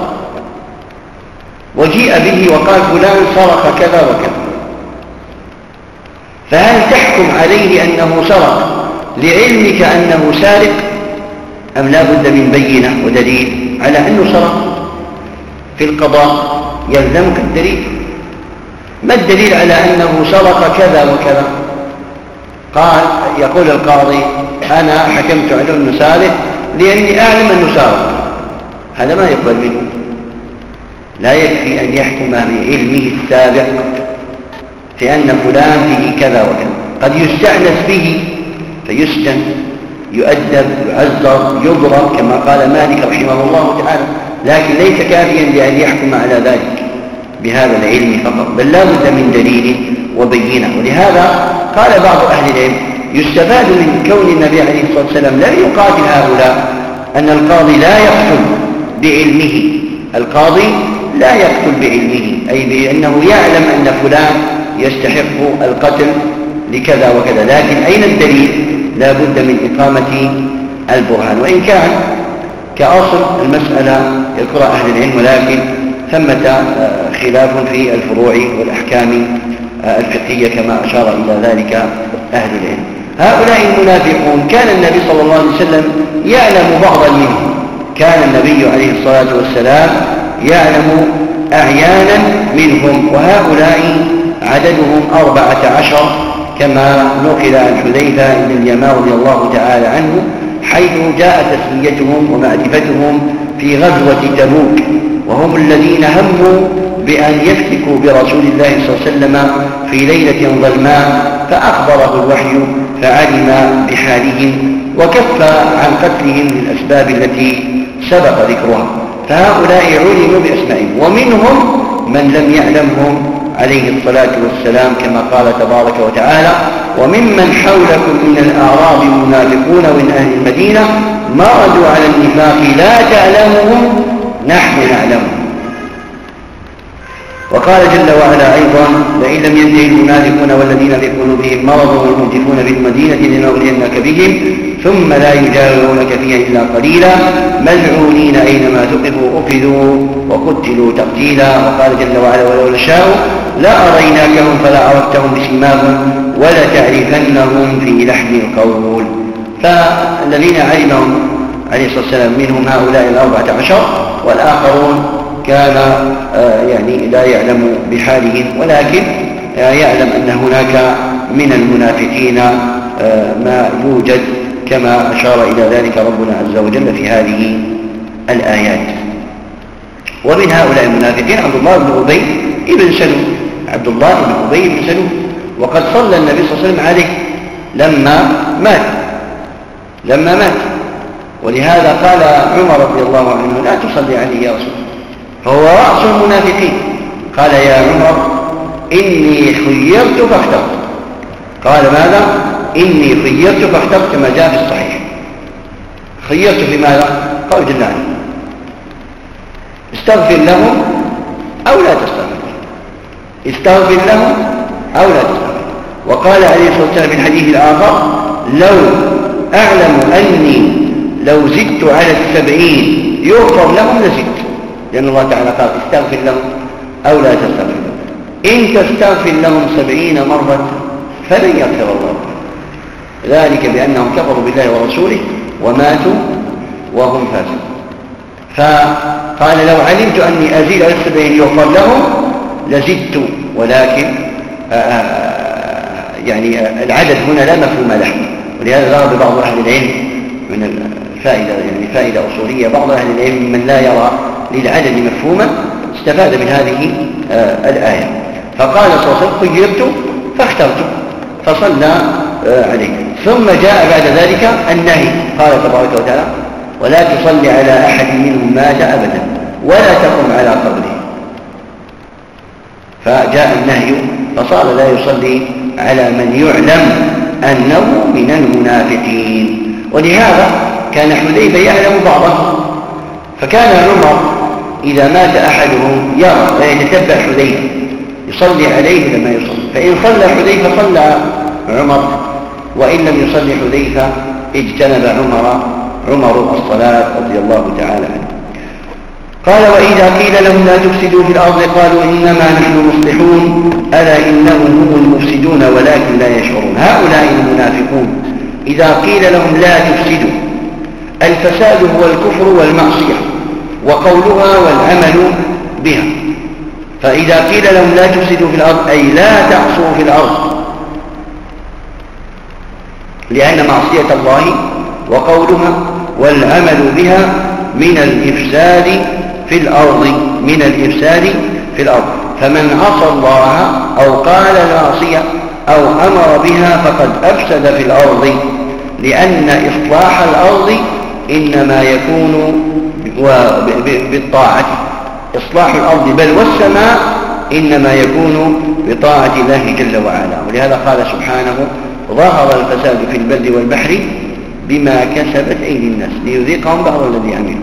وجيء به وقال فلان سرق كذا وكذا، فهل تحكم عليه أنه سرق لعلمك أنه سارق، أم لا بد من بينة ودليل على أنه سرق؟ في القضاء يلزمك الدليل. ما الدليل على أنه سرق كذا وكذا؟ قال يقول القاضي: أنا حكمت على أنه سارق لأني أعلم أنه سارق. هذا ما يقبل منه. لا يكفي أن يحكم بعلمه السابق في أن فلان فيه كذا وكذا. قد يستأنس به فيسجن، يؤدب، يعذر، يضرب كما قال مالك رحمه الله تعالى، لكن ليس كافيا لأن يحكم على ذلك بهذا العلم فقط، بل لا بد من دليل وبينة. ولهذا قال بعض أهل العلم: يستفاد من كون النبي عليه الصلاة والسلام لم يقاتل هؤلاء أن القاضي لا يقتل بعلمه. القاضي لا يقتل بعلمه، أي بأنه يعلم أن فلان يستحق القتل لكذا وكذا، لكن أين الدليل؟ لا بد من إقامة البرهان. وإن كان كأصل المسألة يذكر أهل العلم، ولكن ثمة خلاف في الفروع والأحكام الفقهية كما أشار إلى ذلك أهل العلم. هؤلاء المنافقون كان النبي صلى الله عليه وسلم يعلم بعضا منهم، كان النبي عليه الصلاة والسلام يعلم أعيانا منهم، وهؤلاء عددهم أربعة عشر كما نقل عن حذيفة بن اليمان رضي الله تعالى عنه، حيث جاء تسميتهم ومعرفتهم في غزوة تبوك، وهم الذين هموا بأن يفتكوا برسول الله صلى الله عليه وسلم في ليلة ظلماء، فأخبره الوحي فعلم بحالهم وكف عن قتلهم للأسباب التي سبق ذكرها. فهؤلاء علموا بأسمائهم، ومنهم من لم يعلمهم عليه الصلاة والسلام كما قال تبارك وتعالى: وممن حولكم من الأعراب منافقون ومن أهل المدينة مردوا على النفاق لا تعلمهم نحن نعلمهم. وقال جل وعلا أيضا: لئن لم ينتهي المنافقون والذين في قلوبهم مرض والمرجفون في المدينة لنغرينك بهم ثم لا يجاورونك فيها إلا قليلا ملعونين أينما ثقفوا أخذوا وقتلوا تقتيلا. وقال جل وعلا: ولو نشاء لأريناكهم فلا عرفتهم بسيماهم ولتعرفنهم في لحن القول. فالذين علمهم عليه الصلاة والسلام منهم هؤلاء الأربعة عشر، والآخرون كان يعني لا يعلم بحالهم، ولكن يعلم أن هناك من المنافقين ما يوجد كما أشار إلى ذلك ربنا عز وجل في هذه الآيات. ومن هؤلاء المنافقين عبد الله بن أبي بن سلول، عبد الله بن أبي بن سلول، وقد صلى النبي صلى الله عليه وسلم عليه لما مات لما مات ولهذا قال عمر رضي الله عنه: لا تصلي عليه يا رسول الله، فهو رأس المنافقين. قال: يا عمر إني خيرت فاخترت. قال: ماذا؟ إني خيرت فاخترت، كما جاء في الصحيح. خيرت في ماذا؟ قال جل وعلا: استغفر لهم أو لا تستغفر. استغفر لهم أو لا تستغفر. وقال عليه الصلاة والسلام في الحديث الآخر لو أعلم أني لو زدت على السبعين يغفر لهم لزدت، لأن الله تعالى قال استغفر لهم أو لا تستغفر لهم، إن تستغفر لهم سبعين مرة فلن يغفر الله، ذلك بأنهم كفروا بالله ورسوله وماتوا وهم فاسقون. فقال لو علمت أني أزيد على السبعين يغفر لهم لزدت، ولكن يعني العدد هنا لا مفهوم له، ولهذا ذهب بعض أهل العلم من الفائدة يعني فائدة أصولية، بعض أهل العلم من لا يرى للعدد مفهوما استفاد من هذه الآية. فقال صلى الله عليه وسلم خيرت فاخترت فصلى عليه. ثم جاء بعد ذلك النهي، قال تبارك وتعالى ولا تصلي على أحد منهم مات أبدا ولا تقم على قبره، فجاء النهي فصار لا يصلي على من يعلم أنه من المنافقين. ولهذا كان حذيفة يعلم بعضه، فكان عمر إذا مات أحدهم يرى ويتتبع حذيفة يصلي عليه لما يصلي، فإن صلى حذيفة صلى عمر، وإن لم يصلي حذيفة اجتنب عمر عمر الصلاة رضي الله تعالى عنه. قال وإذا قيل لهم لا تفسدوا في الأرض قالوا إنما نحن مصلحون ألا إنهم هم المفسدون ولكن لا يشعرون. هؤلاء المنافقون إذا قيل لهم لا تفسدوا، الفساد هو الكفر والمعصية وقولها والعمل بها، فإذا قيل لهم لا تفسدوا في الأرض أي لا تعصوا في الأرض، لأن معصية الله وقولها والعمل بها من الإفساد في الأرض من الإفساد في الأرض فمن عصى الله أو قال العصية أو أمر بها فقد أفسد في الأرض، لأن إصلاح الأرض إنما يكون بالطاعة، إصلاح الأرض بل والسماء إنما يكون بطاعة الله جل وعلا. ولهذا قال سبحانه ظهر الفساد في البر والبحر بما كسبت أيدي الناس ليذيقهم بعض الذي عملوا.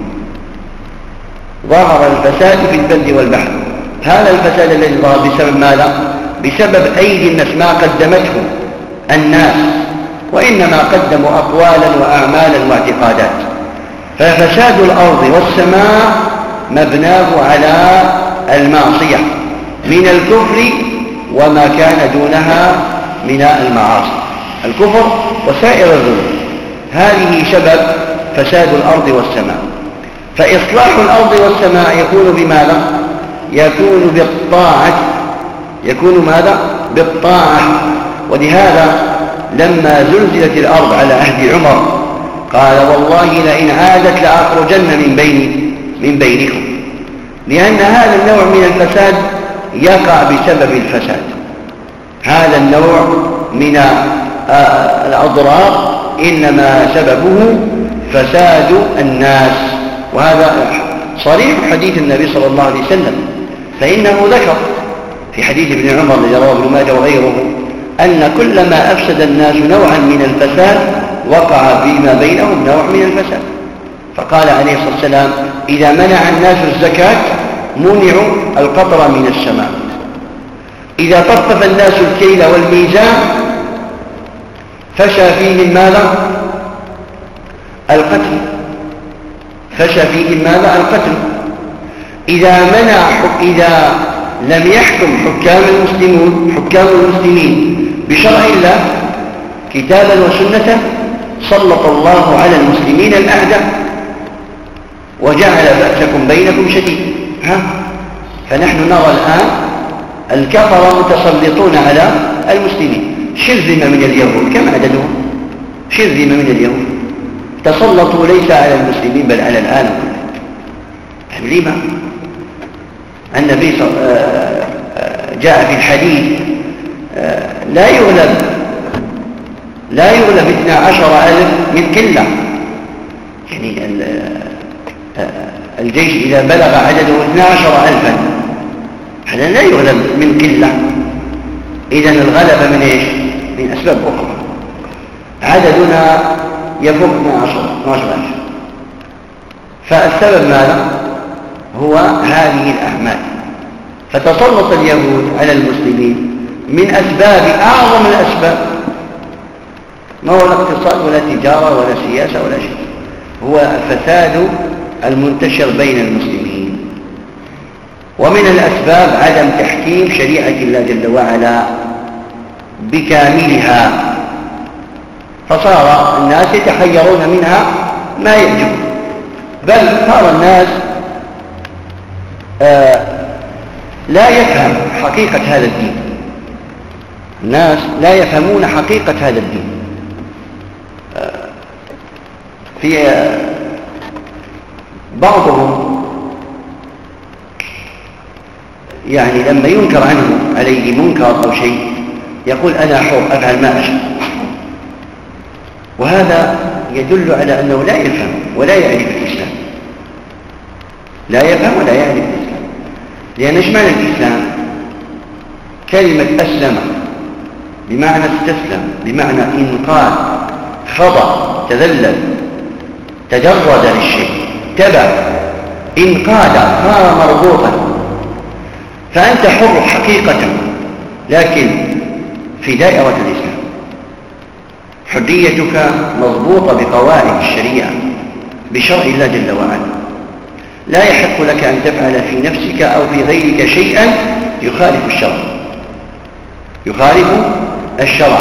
ظهر الفساد في البر والبحر، هذا الفساد الذي ظهر بسبب ماذا؟ بسبب أيدي الناس، ما قدمته الناس، وإنما قدموا أقوالا وأعمالا واعتقادات. ففساد الأرض والسماء مبناه على المعصية من الكفر وما كان دونها من المعاصي، الكفر وسائر الذنوب، هذه سبب فساد الأرض والسماء. فإصلاح الأرض والسماء يكون بماذا؟ يكون بالطاعة، يكون ماذا؟ بالطاعة. ولهذا لما زلزلت الأرض على عهد عمر قال والله لئن عادت لأخرجن من بين من بينكم، لأن هذا النوع من الفساد يقع بسبب الفساد، هذا النوع من الأضرار إنما سببه فساد الناس. وهذا صريح حديث النبي صلى الله عليه وسلم، فإنه ذكر في حديث ابن عمر الذي رواه ابن ماجه وغيره أن كلما أفسد الناس نوعا من الفساد وقع فيما بينهم نوع من الفساد. فقال عليه الصلاة والسلام إذا منع الناس الزكاة منعوا القطر من السماء، إذا طفف الناس الكيل والميزان فشى فيهم ماذا؟ القتل، فشى فيهم ماذا؟ القتل. إذا منع إذا لم يحكم حكام المسلمون حكام المسلمين بشرع الله كتابا وسنة سلط الله على المسلمين الأعداء وجعل بأسكم بينكم شديد. ها؟ فنحن نرى الآن الكفرة متسلطون على المسلمين. شرذمة من اليهود، كم عددهم؟ شرذمة من اليهود تسلطوا ليس على المسلمين بل على العالم كله. لما؟ النبي جاء في الحديث لا يغلب لا يغلب اثنا عشر ألف من قلة، يعني الجيش إذا بلغ عدده اثنا عشر ألفا هذا لا يغلب من قلة. إذن الغلبة من إيش؟ من أسباب أخرى. عددنا يفوق اثنا عشر ألف، فالسبب ماذا؟ هو هذه الأعمال. فتسلط اليهود على المسلمين من أسباب أعظم الأسباب، ما هو الاقتصاد ولا تجارة ولا سياسة ولا شيء، هو الفساد المنتشر بين المسلمين. ومن الأسباب عدم تحكيم شريعة الله جل وعلا بكاملها، فصار الناس يتحيرون منها ما يعجب، بل صار الناس آه لا يفهم حقيقة هذا الدين، الناس لا يفهمون حقيقة هذا الدين. آه في آه بعضهم يعني لما ينكر عنه عليه منكر أو شيء يقول أنا حر أفعل ما أشاء، وهذا يدل على أنه لا يفهم ولا يعرف الإسلام، لا يفهم ولا يعرف الإسلام. لأن ايش معنى الإسلام؟ كلمة أسلم بمعنى استسلم، بمعنى انقاد، خضع، تذلل، تجرد للشيء، تبع، انقاد، صار مربوطا. فأنت حر حقيقة، لكن في دائرة الإسلام حريتك مضبوطة بقواعد الشريعة بشرع الله جل وعلا، لا يحق لك أن تفعل في نفسك أو في غيرك شيئا يخالف الشرع يخالف الشرع.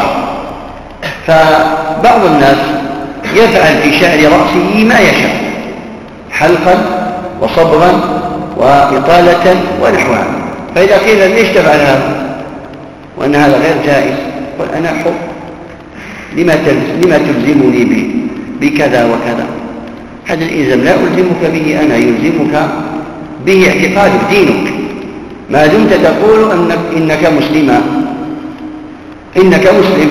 فبعض الناس يفعل في شعر رأسه ما يشاء، حلقا وصبغا وإطالة ونحوها، فإذا قيل ليش تفعل هذا وأن هذا غير جائز، قل أنا حر، لما لما تلزمني بكذا وكذا؟ هذا الإلزام لا ألزمك به أنا، يلزمك به اعتقادك دينك، ما دمت تقول أنك إنك مسلما إنك مسلم.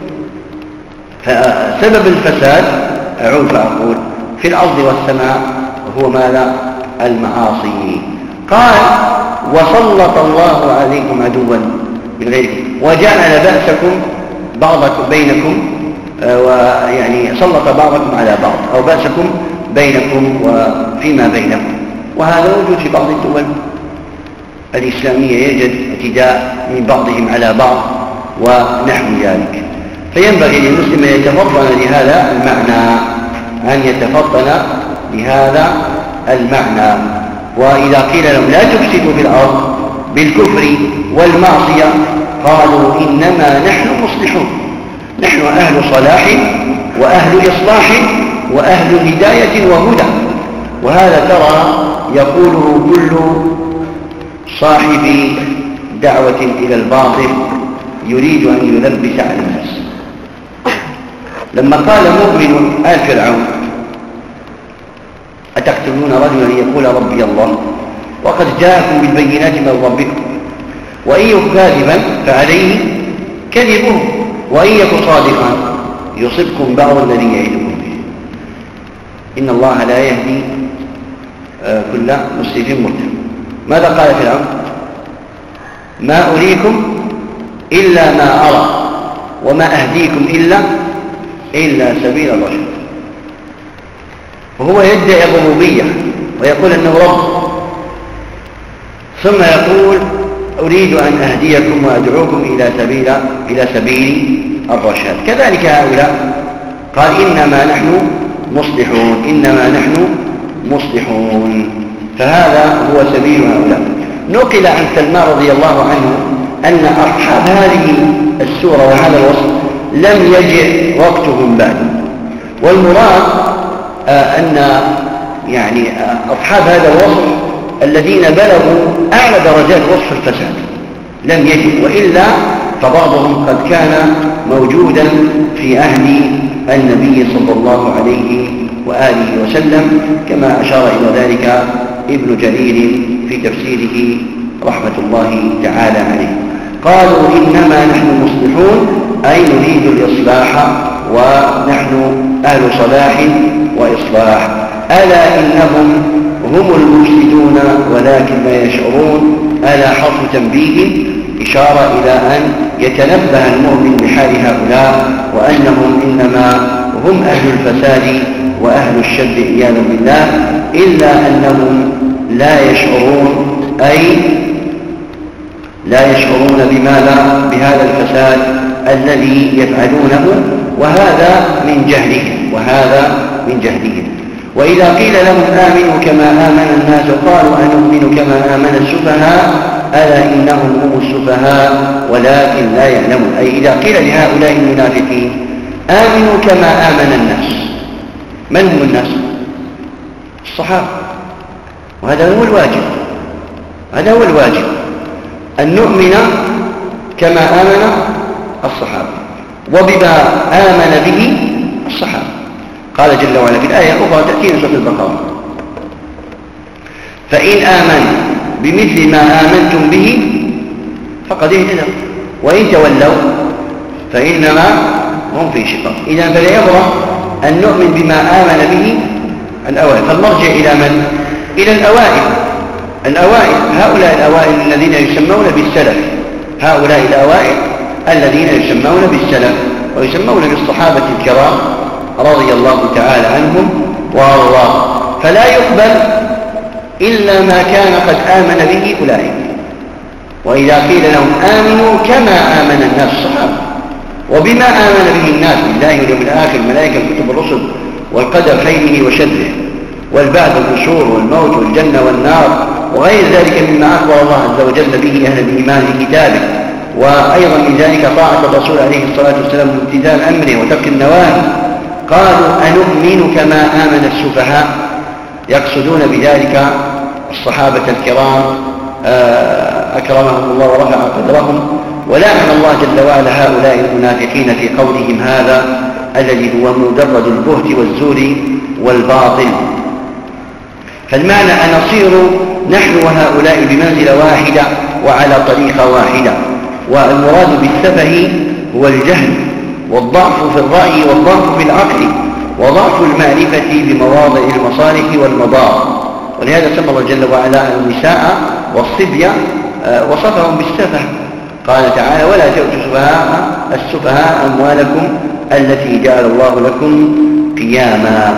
فسبب الفساد أعود فأقول في الأرض والسماء هو ماذا؟ المعاصي. قال وسلط الله عليكم عدوا من غيركم وجعل بأسكم بعضكم بينكم، ويعني سلط بعضكم على بعض أو بأسكم بينكم وفيما بينكم. وهذا موجود في بعض الدول الإسلامية، يوجد اعتداء من بعضهم على بعض ونحو ذلك. فينبغي للمسلم أن يتفطن لهذا المعنى، أن يتفطن لهذا المعنى. وإذا قيل لهم لا تفسدوا في الأرض بالكفر والمعصية قالوا إنما نحن مصلحون، نحن أهل صلاح وأهل إصلاح وأهل هداية وهدى. وهذا ترى يقوله كل صاحب دعوة إلى الباطل يريد أن يلبس على الناس. لما قال مؤمن آل فرعون أتقتلون رجلا يقول ربي الله وقد جاءكم بالبينات من ربكم وإن يك كاذبا فعليه كذبه وإن يك صادقا يصبكم بعض الذي يعدكم به إن الله لا يهدي كل مسرف مرتاب. ماذا قال فرعون؟ ما أريكم إلا ما أرى وما أهديكم إلا إلا سبيل الرشد. وهو يدعي الربوبية ويقول أنه رب، ثم يقول أريد أن أهديكم وأدعوكم إلى سبيل إلى سبيل الرشاد. كذلك هؤلاء قال إنما نحن مصلحون، إنما نحن مصلحون. فهذا هو سبيل هؤلاء. نقل عن سلمان رضي الله عنه أن أصحاب هذه السورة وهذا الوصف لم يجئ وقتهم بعد، والمراد آه أن يعني آه أصحاب هذا الوصف الذين بلغوا أعلى درجات وصف الفساد لم يجئ، وإلا فبعضهم قد كان موجودا في عهد النبي صلى الله عليه وآله وسلم، كما أشار إلى ذلك ابن جرير في تفسيره رحمة الله تعالى عليه. قالوا إنما نحن مصلحون أي نريد الإصلاح ونحن أهل صلاح وإصلاح. ألا إنهم هم المفسدون ولكن لا يشعرون. ألا حرف تنبيه إشارة إلى أن يتنبه المؤمن بحال هؤلاء وأنهم إنما هم أهل الفساد وأهل الشر عياذا بالله، إلا أنهم لا يشعرون أي لا يشعرون بماذا بهذا الفساد الذي يفعلونه، وهذا من جهلهم وهذا من جهلهم. وإذا قيل لهم آمنوا كما آمن الناس قالوا أنؤمن كما آمن السفهاء ألا إنهم هم السفهاء ولكن لا يعلمون. أي إذا قيل لهؤلاء المنافقين آمنوا كما آمن الناس، من هم الناس؟ الصحابة. وهذا هو الواجب، هذا هو الواجب أن نؤمن كما آمن الصحابة وبما آمن به الصحابة. قال جل وعلا في الآية الأخرى تأتينا سورة البقرة: فإن آمنوا بمثل ما آمنتم به فقد اهتدوا وإن تولوا فإنما هم في شقاق. إذن فلا يبرأ أن نؤمن بما آمن به الأوائل، فالمرجع إلى من؟ إلى الأوائل. الأوائل هؤلاء الأوائل الذين يسمون بالسلف، هؤلاء الأوائل الذين يسمون بالسلف ويسمون بالصحابة الكرام رضي الله تعالى عنهم وأرضاهم. فلا يقبل إلا ما كان قد آمن به أولئك. وإذا قيل لهم آمنوا كما آمن الناس الصحابة وبما آمن به الناس بالله واليوم الآخر، الملائكة الكتب الرسل والقدر خيره وشره والبعث والنشور والموت والجنة والنار وغير ذلك مما أخبر الله عز وجل به أهل الإيمان في كتابه، وأيضا من ذلك طاعة الرسول عليه الصلاة والسلام وامتثال أمره وترك النواهي. قالوا أنؤمن كما آمن السفهاء، يقصدون بذلك الصحابة الكرام أكرمهم الله ورفع قدرهم. ولعن الله جل وعلا هؤلاء المنافقين في قولهم هذا الذي هو مجرد البهت والزور والباطل. فالمعنى أن نصير نحن وهؤلاء بمنزلة واحدة وعلى طريقة واحدة. والمراد بالسفه هو الجهل والضعف في الرأي والضعف في العقل وضعف المعرفة بمواضع المصالح والمضار. ولهذا سمى الله جل وعلا النساء والصبية وصفهم بالسفه. قال تعالى: ولا تؤتوا السفهاء السفهاء أموالكم التي جعل الله لكم قياما.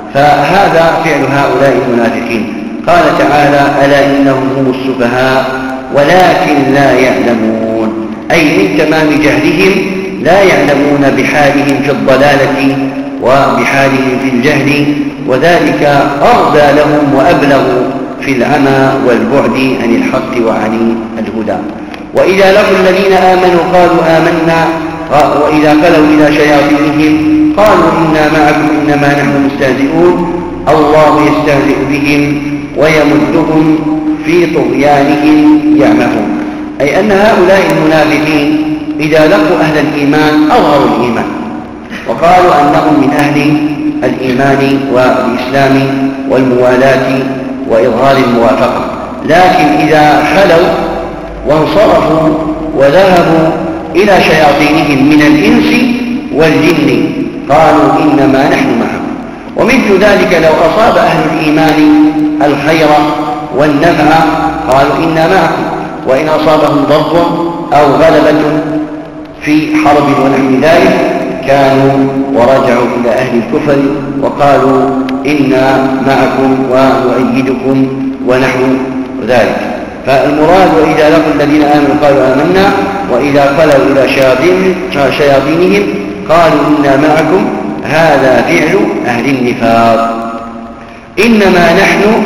فهذا فعل هؤلاء المنافقين. قال تعالى: ألا إنهم هم السفهاء ولكن لا يعلمون، أي من تمام جهلهم لا يعلمون بحالهم في الضلالة وبحالهم في الجهل، وذلك أرضى لهم وأبلغ في العمى والبعد عن الحق وعن الهدى. وإذا لقوا الذين آمنوا قالوا آمنا وإذا خلوا إلى شياطينهم قالوا إنا معكم إنما نحن مستهزئون الله يستهزئ بهم ويمدهم في طغيانهم يعمهون. أي أن هؤلاء المنافقين إذا لقوا أهل الإيمان أظهروا الإيمان وقالوا أنهم من أهل الإيمان والإسلام والموالاة وإظهار الموافقة، لكن إذا خلوا وانصرفوا وذهبوا إلى شياطينهم من الإنس والجن قالوا إنما نحن معكم. ومثل ذلك لو أصاب أهل الإيمان الخير والنفع قالوا إنا معكم، وإن أصابهم ضر أو غلبة في حرب ونحو ذلك كانوا ورجعوا إلى أهل الكفر وقالوا إنا معكم ونؤيدكم ونحن ذلك. فالمراد وإذا لقوا الذين آمنوا قالوا آمنا وإذا خلوا إلى شياطينهم قالوا إنا معكم، هذا فعل أهل النفاق. إنما نحن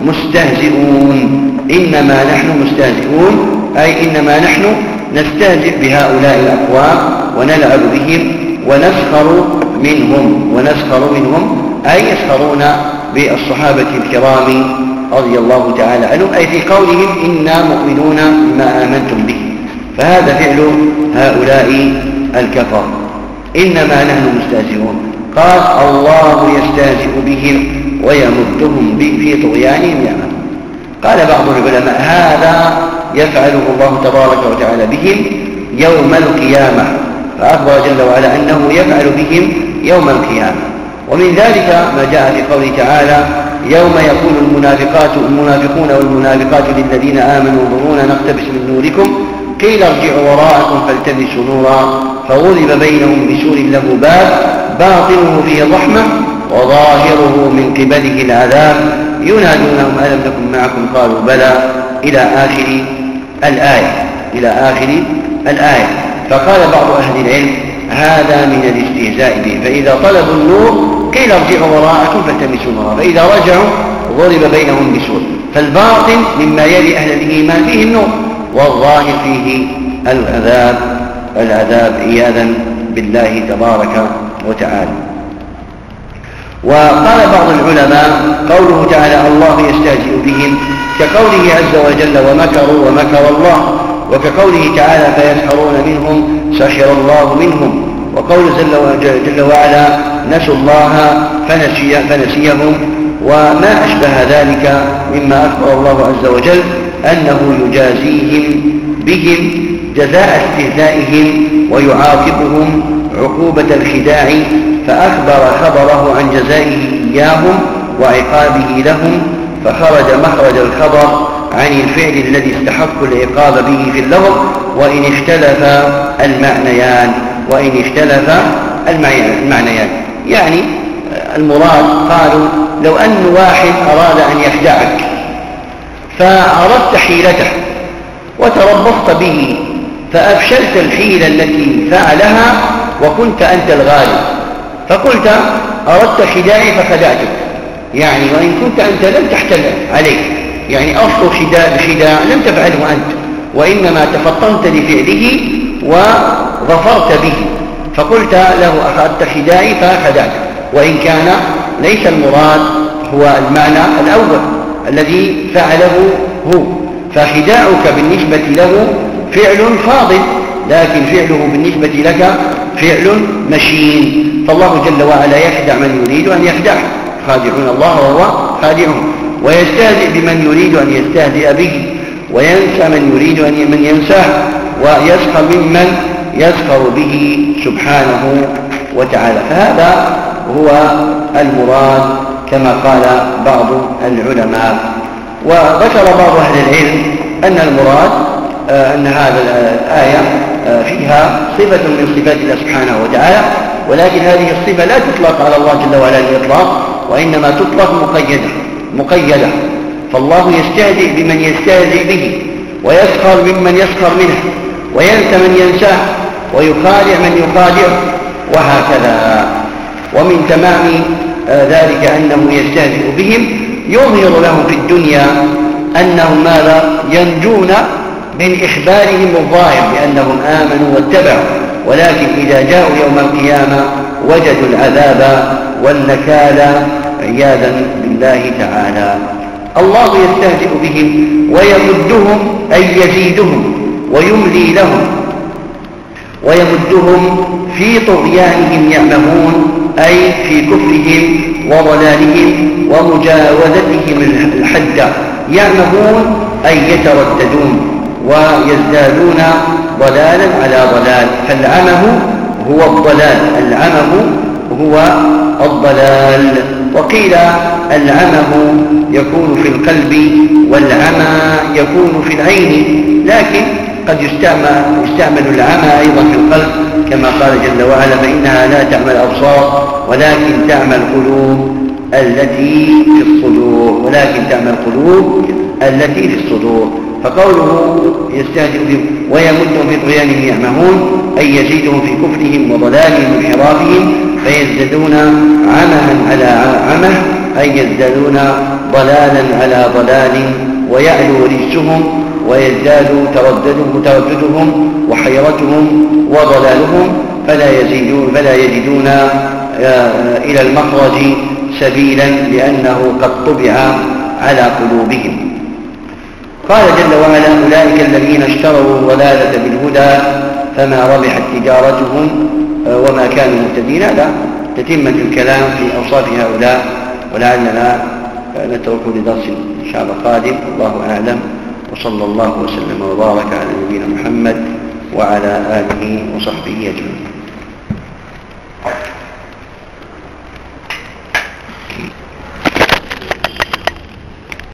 مستهزئون، إنما نحن مستهزئون أي إنما نحن نستهزئ بهؤلاء الأقوام ونلعب بهم ونسخر منهم ونسخر منهم أي يسخرون بالصحابة الكرام رضي الله تعالى عنهم، أي في قولهم إنا مؤمنون بما آمنتم به. فهذا فعل هؤلاء الكفر. إنما نحن مستهزئون. قال الله يستهزئ بهم ويمدهم في طغيانهم يعمهون. قال بعض العلماء هذا يفعله الله تبارك وتعالى بهم يوم القيامة، فأخبر جل وعلا أنه يفعل بهم يوم القيامة. ومن ذلك ما جاء في قوله تعالى: يوم يقول المنافقات المنافقون والمنافقات للذين آمنوا انظرونا نقتبس من نوركم قيل ارجعوا وراءكم فالتمسوا نورا فضرب بينهم بسور له باب باطنه فيه الرحمة وظاهره من قبله العذاب ينادونهم ألم نكن معكم قالوا بلى إلى آخر الآية. إلى آخر الآية. فقال بعض أهل العلم هذا من الاستهزاء به، فإذا طلبوا النور قيل ارجعوا وراءكم فالتمسوا نورا، فإذا رجعوا ضرب بينهم بسور. فالباطن مما يلي أهل الإيمان فيه النور، والظاهر فيه العذاب العذاب عياذا بالله تبارك وتعالى. وقال بعض العلماء قوله تعالى الله يستهزئ بهم كقوله عز وجل ومكروا ومكر الله، وكقوله تعالى فيسخرون منهم سخر الله منهم، وقول جل وعلا نسوا الله فنسي فنسيهم، وما أشبه ذلك مما أخبر الله عز وجل أنه يجازيهم بهم جزاء استهزائهم ويعاقبهم عقوبة الخداع، فأخبر خبره عن جزائه إياهم وعقابه لهم، فخرج مخرج الخبر عن الفعل الذي استحق العقاب به في اللفظ وإن اختلف المعنيان وإن اختلف المعنيان. يعني المراد قالوا لو أن واحد أراد أن يخدعك فأردت حيلته وتربصت به فأفشلت الحيلة التي فعلها وكنت أنت الغالب، فقلت أردت خداعي فخدعتك، يعني وإن كنت أنت لم تحتل عليك، يعني أصل خداع بخداع لم تفعله أنت، وإنما تفطنت لفعله وظفرت به، فقلت له أخذت خداعي فخدعتك، وإن كان ليس المراد هو المعنى الأول الذي فعله هو، فخداعك بالنسبة له فعل فاضل، لكن فعله بالنسبة لك فعل مشين. فالله جل وعلا يخدع من يريد أن يخدعه، خادعون الله وهو خادعهم، ويستهزئ بمن يريد أن يستهزئ به، وينسى من يريد أن من ينساه، ويسخر ممن يسخر به سبحانه وتعالى. فهذا هو المراد كما قال بعض العلماء. وذكر بعض أهل العلم أن المراد آه أن هذه الآية آه فيها صفة من صفات الله سبحانه وتعالى، ولكن هذه الصفة لا تطلق على الله جل وعلا الإطلاق، وإنما تطلق مقيدة مقيدة فالله يستهزئ بمن يستهزئ به، ويسخر ممن يسخر منه، وينسى من ينساه، ويخادع من يخادعه، وهكذا. ومن تمام آه ذلك أنه يستهزئ بهم يظهر لهم في الدنيا أنهم ماذا ينجون من إخبارهم الظاهر بأنهم آمنوا واتبعوا، ولكن إذا جاءوا يوم القيامة وجدوا العذاب والنكال عياذا بالله تعالى. الله يستهزئ بهم ويمدهم أي يزيدهم ويملي لهم، ويمدهم في طغيانهم يعمهون أي في كفرهم وضلالهم ومجاوزتهم الحد، يعمهون أي يترددون ويزدادون ضلالا على ضلال. فالعمه هو الضلال، العمه هو الضلال. وقيل العمه يكون في القلب والعمى يكون في العين، لكن قد يستعمل, يستعمل العمى أيضا في القلب كما قال جل وعلا فإنها لا تعمى الأبصار ولكن تعمى القلوب التي في الصدور ولكن تعمى القلوب التي في الصدور. فقوله يستهزئ بهم ويمدهم في طغيانهم يعمهون أي يزيدهم في كفرهم وضلالهم وانحرافهم فيزدادون عمها على عمه أي يزدادون ضلالا على ضلال، ويعلو رجسهم ويزداد ترددهم ترددهم وحيرتهم وضلالهم، فلا يزيدون فلا يجدون إلى المخرج سبيلا لأنه قد طبع على قلوبهم. قال جل وعلا أولئك الذين اشتروا الضلالة بالهدى فما ربحت تجارتهم وما كانوا مهتدين. لا تتمة الكلام في أوصاف هؤلاء، ولعلنا نترك لدرس إن شاء الله قادم. الله أعلم، وصلى الله وسلم وبارك على نبينا محمد وعلى آله وصحبه أجمعين.